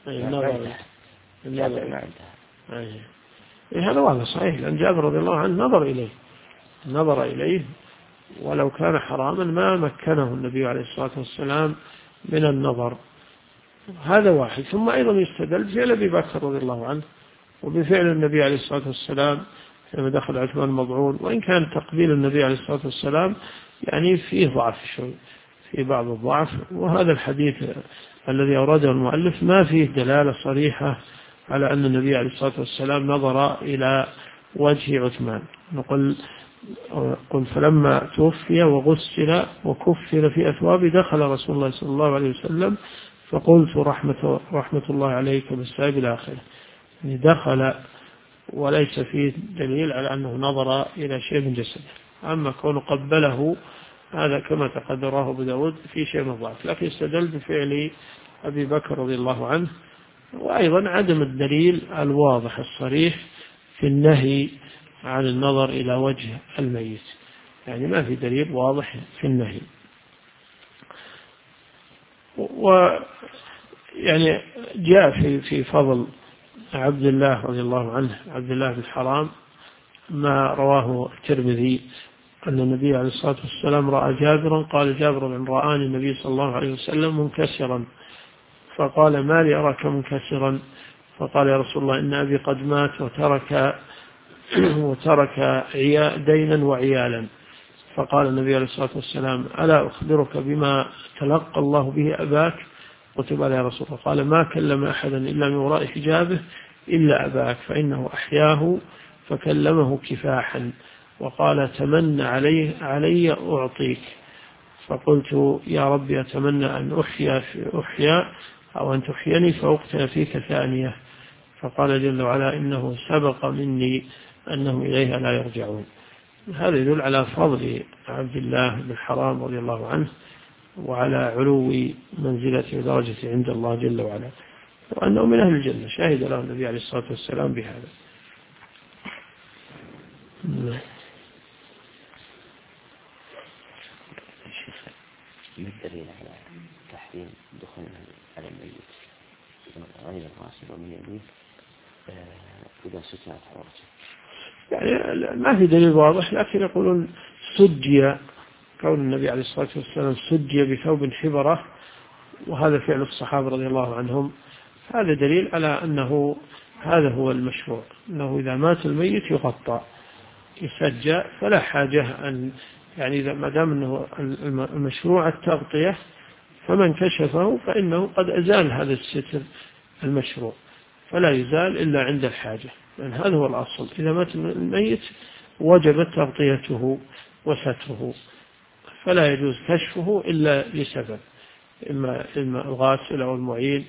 A: جابر ما انتهى.
B: هذا واضح صحيح، لأن جابر رضي الله عنه نظر إليه ولو كان حراما ما مكنه النبي عليه الصلاة والسلام من النظر. هذا واحد. ثم أيضا يستدل بفعل أبي بكر رضي الله عنه وبفعل النبي عليه الصلاة والسلام لما دخل عثمان مضعون، وإن كان تقبيل النبي عليه الصلاة والسلام يعني فيه ضعف شوي، في بعض الضعف. وهذا الحديث الذي أورده المؤلف ما فيه دلالة صريحة على أن النبي عليه الصلاة والسلام نظر إلى وجه عثمان. قل فلما توفي وغسل وكفر في أثواب دخل رسول الله صلى الله عليه وسلم فقلت رحمة الله عليك بالسائب إلى آخره. يعني دخل وليس فيه دليل على أنه نظر إلى شيء من جسده. أما كونه قبله هذا كما تقدره أبو داود في شيء من الضعف، لكن استدل بفعل أبي بكر رضي الله عنه. وأيضا عدم الدليل الواضح الصريح في النهي عن النظر إلى وجه الميت، يعني ما في دليل واضح في النهي. ويعني جاء في فضل عبد الله رضي الله عنه، عبد الله بن حرام، ما رواه الترمذي أن النبي عليه الصلاة والسلام رأى جابرا، قال جابر من رآني النبي صلى الله عليه وسلم منكسرا فقال ما لي أراك منكسرا؟ فقال يا رسول الله إن أبي قد مات وترك دينا وعيالا. فقال النبي عليه الصلاة والسلام ألا أخبرك بما تلقى الله به أباك؟ قلت بلى يا رسول الله. قال ما كلم أحدا إلا من وراء حجابه إلا أباك فإنه أحياه فكلمه كفاحا وقال تمنى علي أعطيك. فقلت يا ربي أتمنى أن أحيا أو أن تحيني فأقتل فيك ثانية. فقال جل وعلا إنه سبق مني أنهم إليها لا يرجعون. هذا يدل على فضل عبد الله بن حرام رضي الله عنه وعلى علو منزلته ودرجته عند الله جل وعلا، وأنه من أهل الجنة، شهد له النبي عليه الصلاة والسلام بهذا.
A: ما الدليل على تحريم دخول على الميت غير الغاسل ومن يمين إذا سترت عورته؟
B: يعني ما في دليل واضح، لكن يقولون سجي، كون النبي عليه الصلاة والسلام سجي بثوب حبرة، وهذا فعل الصحابة رضي الله عنهم، هذا دليل على أنه هذا هو المشروع، أنه إذا مات الميت يغطى يسجى، فلا حاجة أن يعني ما دام أنه المشروع التغطية فمن كشفه فإنه قد أزال هذا الستر المشروع، فلا يزال إلا عند الحاجة، لأن هذا هو الأصل. إذا مات الميت وجبت تغطيته وستره، فلا يجوز كشفه إلا لسبب، إما الغاسل أو المعين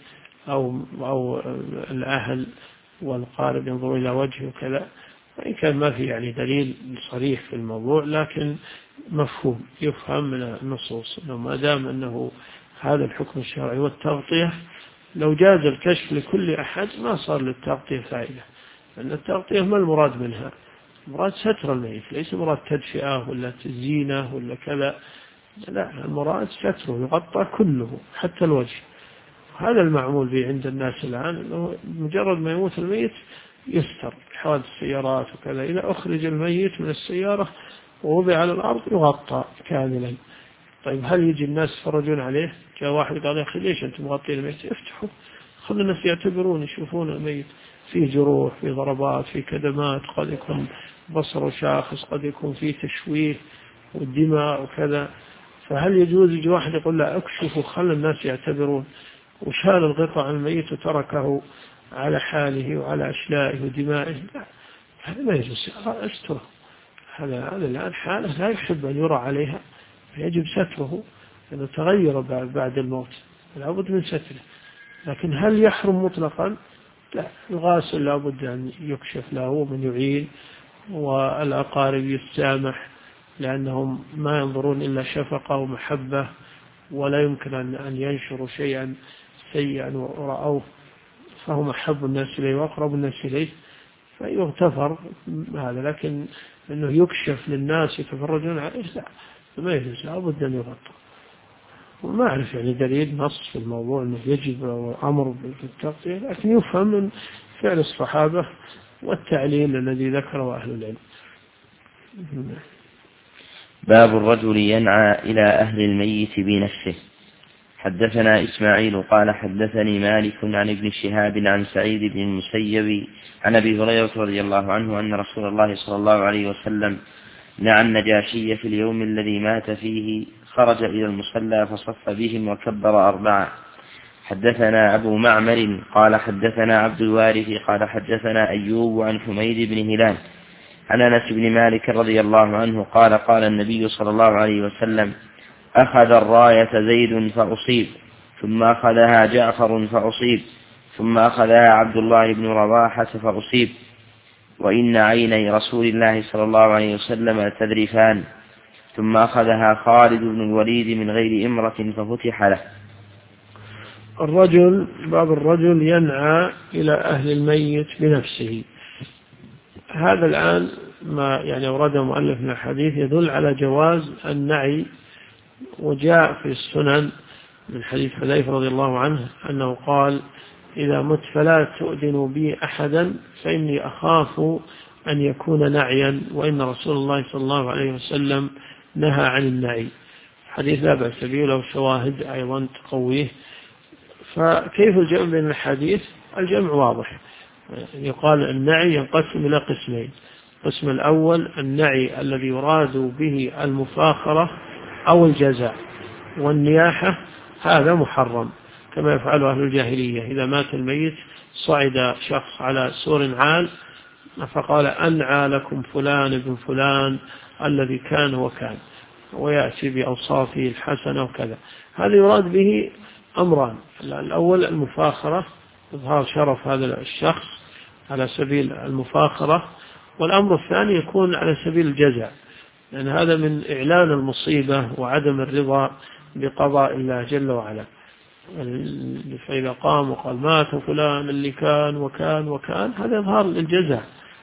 B: أو الأهل والقارب ينظر إلى وجهه وكذا. وإن كان ما في يعني دليل صريح في الموضوع، لكن مفهوم يفهم من النصوص أنه ما دام أنه هذا الحكم الشرعي والتغطية، لو جاز الكشف لكل أحد ما صار للتغطية فائدة، لأن التغطية ما المراد منها، المراد ستر الميت، ليس مراد تدفئة ولا تزيينه ولا كذا، لا، المراد ستره يغطى كله حتى الوجه. هذا المعمول به عند الناس الآن، أنه مجرد ما يموت الميت يستر، حوادث السيارات وكذا، إذا أخرج الميت من السيارة ووضع على الأرض يغطى كاملا. طيب هل يجي الناس يتفرجون عليه؟ جاء واحد قال يا أخي ليش أنتم مغطين الميت؟ افتحوا خلوا الناس يعتبرون يشوفون الميت فيه جروح، فيه ضربات، فيه كدمات، قد يكون بصره شاخص، قد يكون فيه تشويه والدماء وكذا. فهل يجوز يجي واحد يقول لا اكشفوا خلوا الناس يعتبرون، وشال الغطاء عن الميت وتركه على حاله وعلى أشلائه ودمائه؟ لا، هذا ما يجوز، استره هذا الآن حالة لا يحب أن يرى عليها، فيجب ستره، لأنه تغير بعد الموت لا بد من ستره. لكن هل يحرم مطلقا؟ لا، الغاسل لا بد أن يكشف له ومن يعين، والأقارب يسامح، لأنهم ما ينظرون إلا شفقة ومحبة، ولا يمكن أن ينشروا شيئا سيئا ورأوه، فهم أحب الناس إليه وأقرب الناس إليه، فيغتفر هذا. لكن أنه يكشف للناس يتفرجون عليه لا، ما يجوز، لا بد أن يغطى. وما أعرف يعني دليل نص في الموضوع أنه يجب أمر بالتغطية، لكن يفهم من فعل الصحابة والتعليل الذي ذكره أهل العلم.
A: باب الرجل ينعى إلى أهل الميت بنفسه. حدثنا إسماعيل قال حدثني مالك عن ابن شهاب عن سعيد بن المسيب عن أبي هريرة رضي الله عنه أن رسول الله صلى الله عليه وسلم نعى النجاشي في اليوم الذي مات فيه، خرج إلى المصلى فصف بهم وكبر 4. حدثنا أبو معمر قال حدثنا عبد الوارث قال حدثنا أيوب عن حميد بن هلال عن أنس بن مالك رضي الله عنه قال قال النبي صلى الله عليه وسلم أخذ الراية زيد فأصيب، ثم أخذها جعفر فأصيب، ثم أخذها عبد الله بن رواحة فأصيب، وإن عيني رسول الله صلى الله عليه وسلم تذرفان، ثم أخذها خالد بن الوليد من غير إمرة ففتح له.
B: باب الرجل ينعى إلى أهل الميت بنفسه. هذا الآن ما يعني أورده مؤلف من الحديث يدل على جواز النعي، وجاء في السنن من حديث حذيفة رضي الله عنه أنه قال إذا مت فلا تؤذنوا بي أحدا فإني أخاف أن يكون نعيا، وإن رسول الله صلى الله عليه وسلم نهى عن النعي. حديث لا بأس به له شواهد أيضا تقويه. فكيف الجمع بين الحديث؟ الجمع واضح، يقال النعي ينقسم إلى قسمين. القسم الأول النعي الذي يراد به المفاخرة أو الجزاء، والنياحة هذا محرم كما يفعل أهل الجاهلية. إذا مات الميت صعد شخص على سور عال فقال أنعى لكم فلان بن فلان الذي كان وكان، ويأتي بأوصافه الحسنة وكذا. هذا يراد به أمران: الأول المفاخرة، إظهار شرف هذا الشخص على سبيل المفاخرة، والأمر الثاني يكون على سبيل الجزاء، لأن هذا من إعلان المصيبة وعدم الرضا بقضاء الله جل وعلا. فإذا قام وقال مات فلان اللي كان وكان وكان، هذا إظهار للجزاء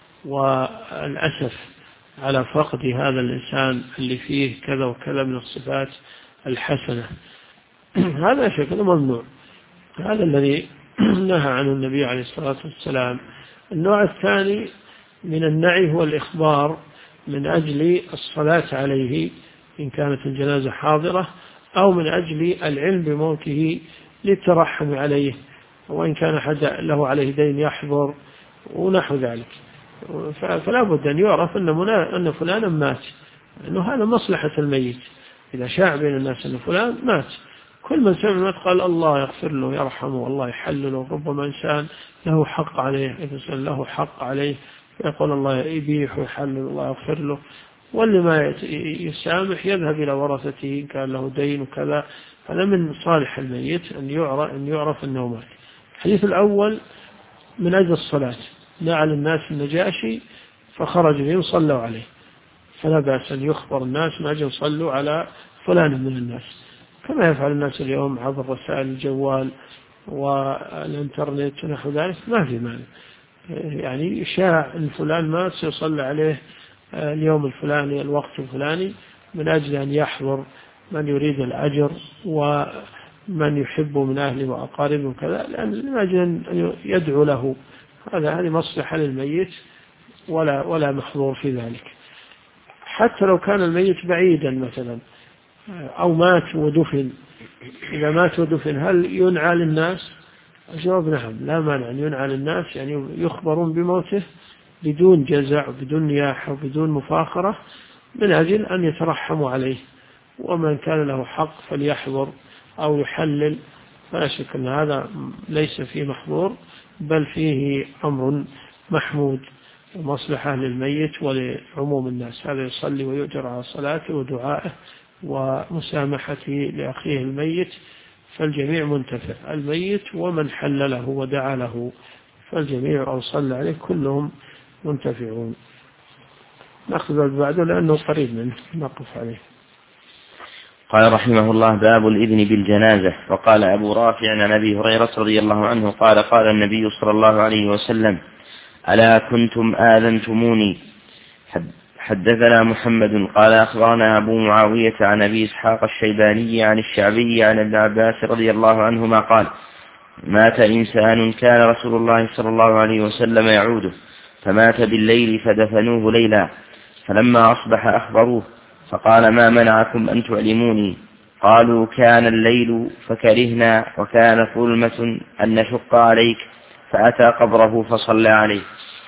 B: والأسف على فقد هذا الإنسان اللي فيه كذا وكذا من الصفات الحسنة. هذا شكل ممنوع، هذا الذي نهى عنه النبي عليه الصلاة والسلام. النوع الثاني من النعي هو الإخبار من أجل الصلاة عليه إن كانت الجنازة حاضرة، أو من أجل العلم بموته للترحم عليه، وإن كان حد له عليه دين يحضر ونحو ذلك. فلا بد أن يعرف أن فلانا مات، أنه هذا مصلحة الميت. إذا شاع بين الناس أن فلان مات، كل من سمع الموت قال الله يغفر له يرحمه والله يحلله. ربما إنسان له حق عليه، إنسان له حق عليه يقول الله يبيح ويحلل الله يغفر له، واللي ما يسامح يذهب إلى ورثته إن كان له دين وكذا. هذا من صالح الميت أن يعرف أنه مات. الحديث الأول من أجل الصلاة، نعى الناس النجاشي فخرج بهم صلوا عليه، فلا بأس أن يخبر الناس من أجل صلوا على فلان من الناس، كما يفعل الناس اليوم عبر رسائل الجوال والإنترنت ونحو ذلك، ما في مانع. يعني يشاع أن فلان مات سيصلى عليه اليوم الفلاني الوقت الفلاني، من أجل أن يحضر من يريد الأجر ومن يحبه من أهله وأقاربه وكذا، من أجل أن يدعو له. هذه مصلحة للميت ولا محظور في ذلك. حتى لو كان الميت بعيدا مثلا أو مات ودفن، إذا مات ودفن هل ينعى للناس؟ الجواب نعم، لا مانع أن ينعى للناس، يعني يخبرون بموته بدون جزع وبدون نياحة وبدون مفاخرة، من أجل أن يترحموا عليه. ومن كان له حق فليحضر أو يحلل، فلا شك أن هذا ليس فيه محظور، بل فيه أمر محمود. مصلحة للميت ولعموم الناس، هذا يصلي ويؤجر على صلاته ودعائه ومسامحته لأخيه الميت، فالجميع منتفع، الميت ومن حل له ودعا له، فالجميع أو صلى عليه كلهم منتفعون. نأخذ بعده لأنه قريب منه، نقف عليه.
A: قال رحمه الله: باب الإذن بالجنازة. وقال أبو رافع عن أبي هريرة رضي الله عنه قال: قال النبي صلى الله عليه وسلم: ألا كنتم آذنتموني. حدثنا محمد قال أخبرنا أبو معاوية عن أبي إسحاق الشيباني عن الشعبي عن ابن عباس رضي الله عنهما قال: مات إنسان كان رسول الله صلى الله عليه وسلم يعوده، فمات بالليل فدفنوه ليلا، فلما أصبح أخبروه فقال: ما منعكم أن تعلموني؟ قالوا: كان الليل فكرهنا، وكان ظلمة أن نشق عليك، فأتى قبره فصلى عليه.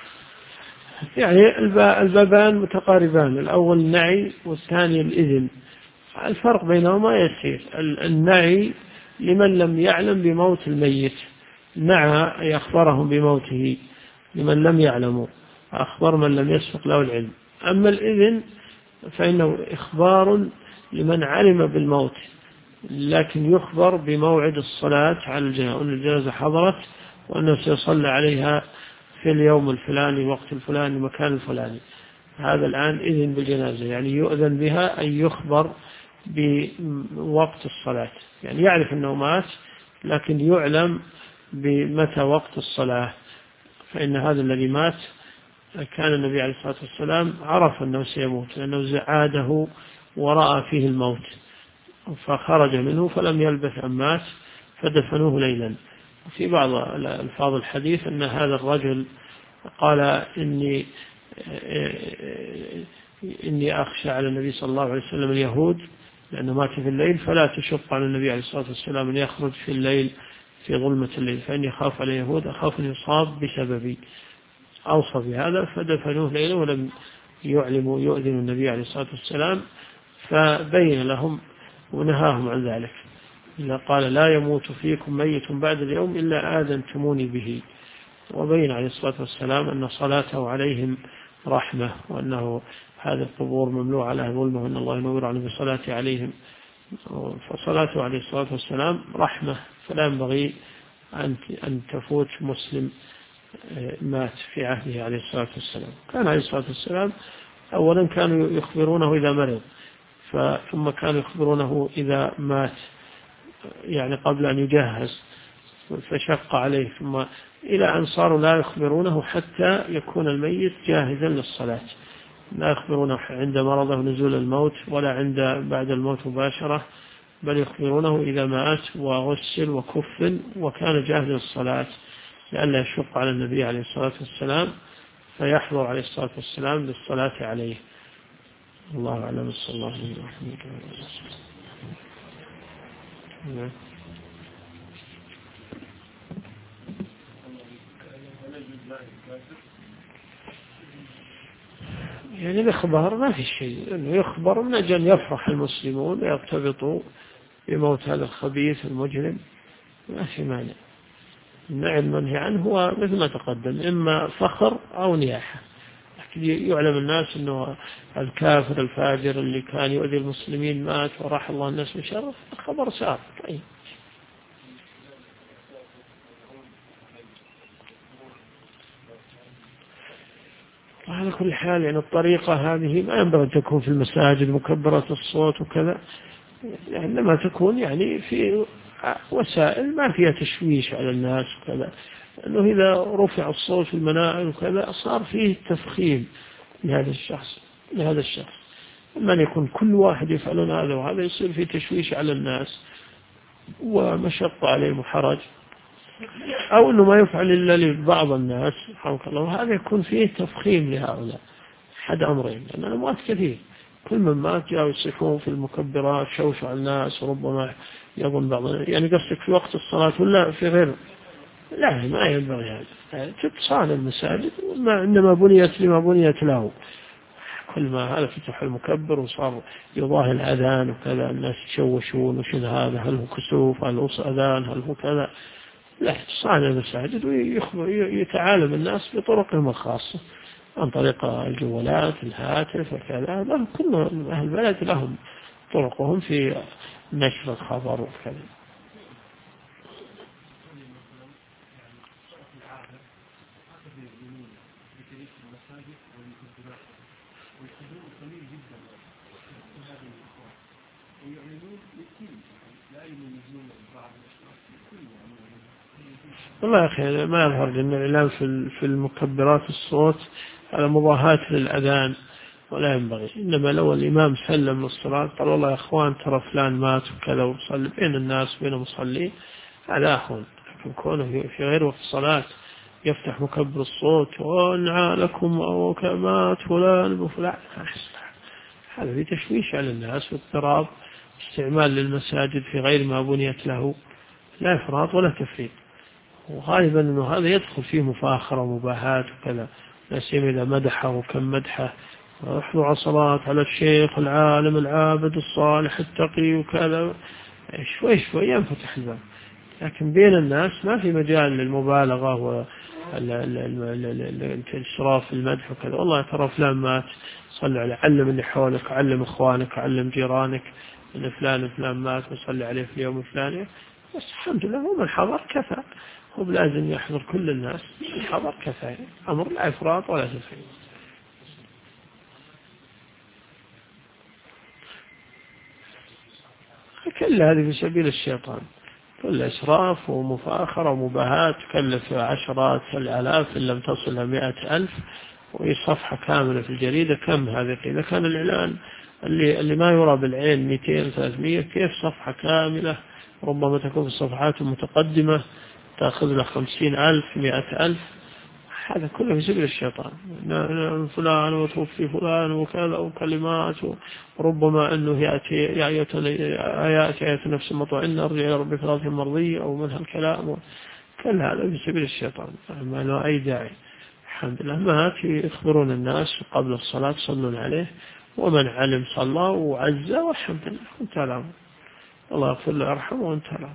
B: يعني البابان متقاربان، الأول النعي والثاني الإذن. الفرق بينهما يسير. النعي لمن لم يعلم بموت الميت، نعى يخبرهم بموته، لمن لم يعلموا أخبر من لم يسبق له العلم. أما الإذن فإنه إخبار لمن علم بالموت، لكن يخبر بموعد الصلاة على الجنازة، أن الجنازة حضرت وأنه سيصلى عليها في اليوم الفلاني، وقت الفلاني، مكان الفلاني. هذا الآن إذن بالجنازة، يعني يؤذن بها، أن يخبر بوقت الصلاة، يعني يعرف أنه مات لكن يعلم بمتى وقت الصلاة. فإن هذا الذي مات كان النبي عليه الصلاة والسلام عرف أنه سيموت، لأنه زعاده ورأى فيه الموت، فخرج منه فلم يلبث أن مات، فدفنوه ليلا. في بعض الفاظ الحديث أن هذا الرجل قال: إني أخشى على النبي صلى الله عليه وسلم اليهود، لأنه مات في الليل، فلا تشق على النبي عليه الصلاة والسلام أن يخرج في الليل في ظلمة الليل، فإني أخاف على اليهود، أخاف أن يصاب بسببي. أوصى بهذا فدفنوه ليلا ولم يعلموا يؤذن النبي عليه الصلاة والسلام، فبين لهم ونهاهم عن ذلك. إلا قال: لا يموت فيكم ميت بعد اليوم إلا آذنتموني به. وبين عليه الصلاة والسلام أن صلاته عليهم رحمة، وأنه هذه القبور مملوء على ظلمه، وأن الله ينور عليه بصلاته عليهم، فصلاته عليه الصلاة والسلام رحمة، فلا ينبغي أن تفوت مسلم مات في عهده عليه الصلاة والسلام. كان عليه الصلاة والسلام أولا كانوا يخبرونه إذا مرض، ثم كانوا يخبرونه إذا مات، يعني قبل أن يجهز، فشق عليه، ثم إلى أن صاروا لا يخبرونه حتى يكون الميت جاهزا للصلاة، لا يخبرونه عند مرضه نزول الموت ولا عند بعد الموت مباشرة، بل يخبرونه إذا مات وغسل وكفن وكان جاهزا للصلاة، لئلا يشق على النبي عليه الصلاة والسلام، فيحضر عليه الصلاة والسلام للصلاة عليه. الله أعلم. صلى الله عليه وسلم. يعني الإخبار ما في شيء، إنه يخبر من أجل يفرح المسلمون ويرتبطوا بموت هذا الخبيث المجرم، ما في مانع. النعي المنهي عنه هو مثل ما تقدم، إما فخر أو نياحة، لكن يعلم الناس أنه الكافر الفاجر اللي كان يؤذي المسلمين مات وراح الله الناس بشرف، خبر سار. طيب. وعلى كل حال يعني الطريقة هذه ما ينبغي أن تكون في المساجد مكبرات الصوت وكذا، إنما تكون يعني في وسائل ما فيها تشويش على الناس وكذا، لأنه إذا رفع الصوت في المناعل وكذا صار فيه تفخيم لهذا الشخص. أما أن يكون كل واحد يفعلون هذا وهذا يصير فيه تشويش على الناس ومشقة عليهم وحرج، أو أنه ما يفعل إلا لبعض الناس رحمك الله، وهذا يكون فيه تفخيم لهؤلاء. أحد أمرين، لأن الأموات كثير، كل من مات جاءوا يصيحون في المكبرات شوشوا على الناس، وربما يظن بعض يعني قصدك في وقت الصلاة ولا في غير؟ لا، ما ينبغي هذا. تتصال المساجد إنما بنيت لما بنيت له، كل ما هذا فتح المكبر وصار يضاهي الأذان وكذا، الناس يشوشون وشن هذا، هل هو كسوف، هل هو أذان، هل هو كذا. لا، تصال المساجد ويتعالم الناس بطرقهم الخاصة. عن طريق الجوالات الهاتف وكذا. كل أهل البلد لهم طرقهم في نشر الخبر وكذا. والله يا أخي ما يظهر أن الإعلام في المكبرات الصوت على مضاهاة للأذان ولا ينبغي. إنما لو الإمام سلم للصلاة قال والله يا أخوان ترى فلان مات وكذا وصلي بين الناس بين المصلين، هذا أخوان. لكن كونه في غير وقت الصلاة يفتح مكبر الصوت ونعى لكم أو كمات فلان وفلان، هذا في تشويش على الناس واضطراب، استعمال للمساجد في غير ما بنيت له، لا إفراط ولا تفريط. وغالبا أنه هذا يدخل فيه مفاخرة ومباهات وكذا، لا سيما إذا مدحه وكم مدحه، احضر عصرات على الشيخ العالم العابد الصالح التقي وكذا، شوي شوي ينفتح الباب. لكن بين الناس ما في مجال للمبالغة والإسراف في المدح وكذا. والله ترى فلان مات، صلي عليه، علم اللي حولك، علم إخوانك، علم جيرانك أن فلان مات وصلي عليه في اليوم الفلاني. بس الحمد لله هو من حضر كفى، هو لازم يحضر كل الناس، من حضر كفى، أمر لا إفراط ولا تفريط. كل هذه في سبيل الشيطان، كل إسراف ومفاخرة ومباهات تكلف عشرات الآلاف إن لم تصل 100,000، وهي صفحة كاملة في الجريدة. كم هذه؟ إذا كان الإعلان اللي ما يرى بالعين 200-300، كيف صفحة كاملة ربما تكون في الصفحات المتقدمة تأخذ له 50,000-100,000؟ هذا كله في سبيل الشيطان. فلان وتوفي فلان وكذا وكلمات، وربما أنه يأتي آيات نفس مطمئنة أرجع إلى ربي ثلاث مرضية أو من هالكلام. كل هذا في سبيل الشيطان، ما له أي داعي. الحمد لله ما يخبرون الناس قبل الصلاة صلون عليه، ومن علم صلى وعز، والحمد لله وانتهى الأمر. الله يغفر له ويرحمه وانتهى الأمر.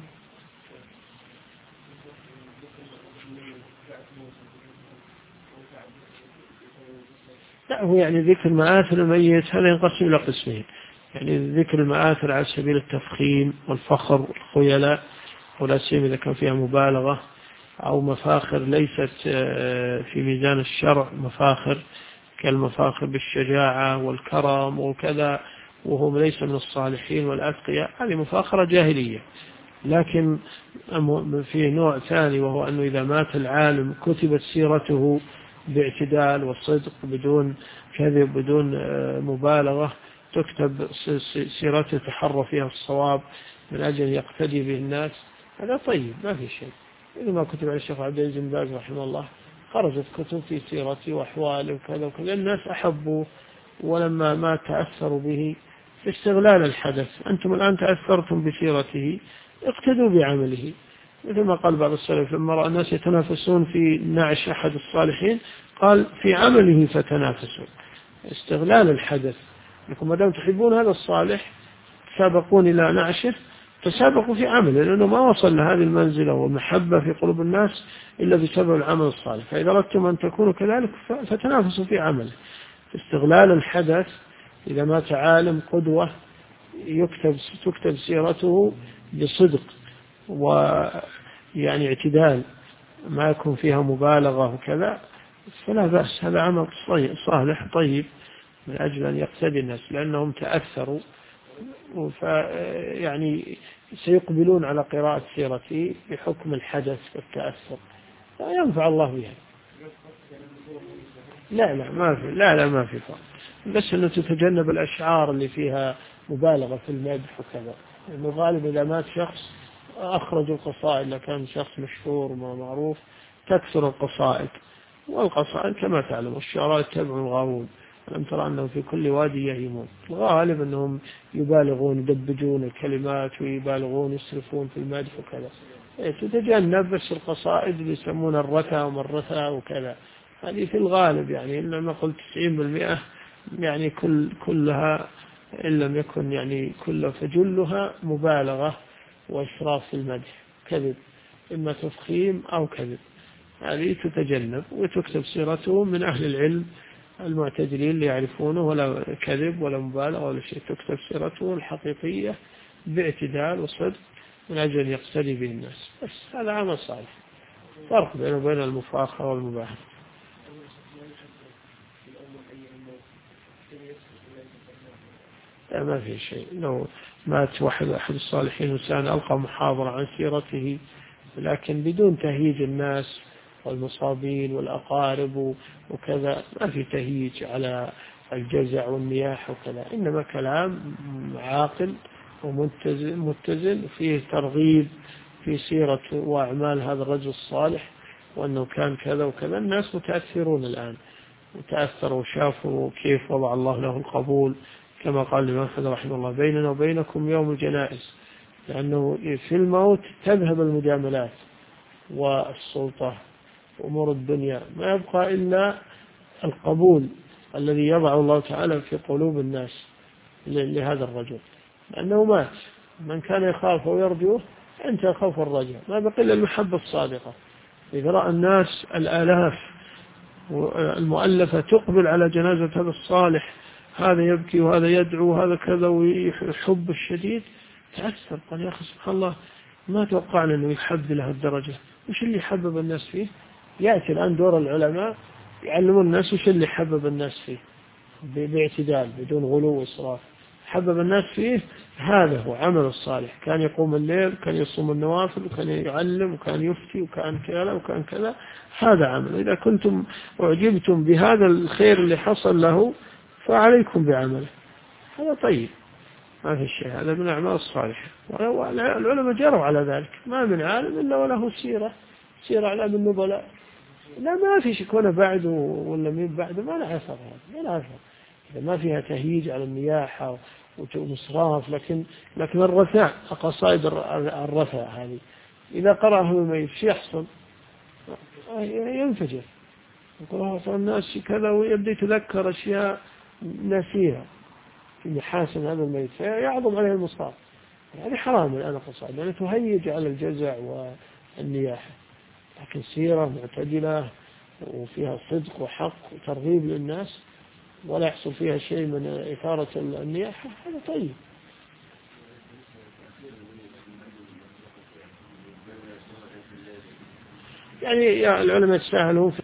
B: لا، هو يعني ذكر مآثر الميت هذا ينقسم إلى قسمين. يعني ذكر المآثر على سبيل التفخيم والفخر والخيلاء، ولا سيما إذا كان فيها مبالغة أو مفاخر ليست في ميزان الشرع، مفاخر كالمفاخر بالشجاعة والكرم وكذا، وهم ليس من الصالحين والأتقياء، هذه مفاخرة جاهلية. لكن في نوع ثاني، وهو أنه إذا مات العالم كتبت سيرته باعتدال وصدق بدون كذب بدون مبالغة، تكتب سيرته تحرى فيها الصواب من أجل يقتدي به الناس، هذا طيب ما في شيء. إذا ما كتب على الشيخ عبد العزيز بن باز رحمه الله خرجت كتب في سيرته وأحواله وكذا وكذا، الناس أحبوا ولما ما تأثروا به في استغلال الحدث. أنتم الآن تأثرتم بسيرته، اقتدوا بعمله. مثل ما قال بعض السلف لما رأى الناس يتنافسون في نعش أحد الصالحين قال في عمله فتنافسوا. استغلال الحدث، لكم ما دام تحبون هذا الصالح تسابقون إلى نعشه، تسابقوا في عمله، لأنه ما وصل لهذه المنزلة ومحبة في قلوب الناس إلا بسبب العمل الصالح. فإذا أردتم أن تكونوا كذلك فتنافسوا في عمله. استغلال الحدث، إذا مات عالم قدوة تكتب سيرته بصدق ويعني اعتدال، ما يكون فيها مبالغة وكذا، فلا بأس، هذا عمل صالح طيب من أجل أن يقتدي الناس، لأنهم تأثروا يعني سيقبلون على قراءة سيرته بحكم الحدث والتأثر، ينفع الله بها. ما في فرق، بس أنه تتجنب الأشعار اللي فيها مبالغة في المدح وكذا. لأنه غالبا إذا مات شخص أخرجوا القصائد، لكان شخص مشهور ومعروف تكثر القصائد، والقصائد كما تعلم الشعراء يتبعون الغاوون، ألم ترى أنهم في كل وادي يهيمون. الغالب أنهم يبالغون يدبجون الكلمات ويبالغون يسرفون في المدح وكذا. تتجنب بس القصائد اللي يسمون الرثى ومرثى وكذا، هذه في الغالب يعني إلا ما قلت 90% يعني كلها إن لم يكن يعني كلها فجلها مبالغة وإسراف في المدح، كذب، إما تفخيم أو كذب، هذه تتجنب وتكتب سيرته من أهل العلم المعتدلين اللي يعرفونه، ولا كذب ولا مبالغة ولا شيء، تكتب سيرته الحقيقية باعتدال وصدق من أجل أن يقتدي به الناس، بس هذا عمل صالح. فرق بينه وبين المفاخرة والمباهرة. لا، ما في شيء. لو مات أحد الصالحين إنسان ألقى محاضرة عن سيرته لكن بدون تهييج الناس والمصابين والأقارب وكذا، ما في تهييج على الجزع والنياح وكذا، إنما كلام عاقل ومتزن فيه ترغيب في سيرة وأعمال هذا الرجل الصالح، وأنه كان كذا وكذا. الناس متأثرون الآن، وتأثروا وشافوا كيف وضع الله له القبول، كما قال الإمام أحمد رحمه الله: بيننا وبينكم يوم الجنائز، لأنه في الموت تذهب المجاملات والسلطة وأمور الدنيا، ما يبقى إلا القبول الذي يضع الله تعالى في قلوب الناس لهذا الرجل، لأنه مات. من كان يخاف ويرجوه أنت خوف الرجاء، ما بقي إلا المحبة الصادقة. إذا رأى الناس الآلاف المؤلفة تقبل على جنازة هذا الصالح، هذا يبكي وهذا يدعو وهذا كذا ويحب الشديد، تأثر، قال: يا أخي سبحان الله، ما توقعنا أنه يحب له الدرجة. وش اللي حبب الناس فيه؟ يأتي الآن دور العلماء يعلمون الناس وش اللي حبب الناس فيه باعتدال بدون غلو وإسراف. حبب الناس فيه هذا هو عمل الصالح، كان يقوم الليل، كان يصوم النوافل، وكان يعلم، وكان يفتي، وكان كذا وكان كذا، هذا عمل. إذا كنتم أعجبتم بهذا الخير اللي حصل له فعليكم بعمله، هذا طيب، ما في شيء، هذا من الأعمال الصالحة. والعلماء جروا على ذلك، ما من عالم إلا وله سيرة أعلام النبلاء. لا، ما في شيء كونه بعده ولا من بعده، ما له أثر، هذا ما له أثر إذا ما فيها تهييج على النياحة وإسراف. لكن الرثاء، قصائد الرثاء هذه إذا قرأها الميت شو يحصل؟ ينفجر، يقول الناس كذا، ويبدأ يتذكر أشياء ناسيها في محاسن هذا الميت، فيعظم عليه المصاب. هذه حرام الآن القصائد، لأنها تهيج على الجزع والنياحة. لكن سيرة معتدلة وفيها صدق وحق وترغيب للناس، ولا يحصل فيها شيء من إثارة النياحة، هذا طيب. يعني العلماء يتساهلون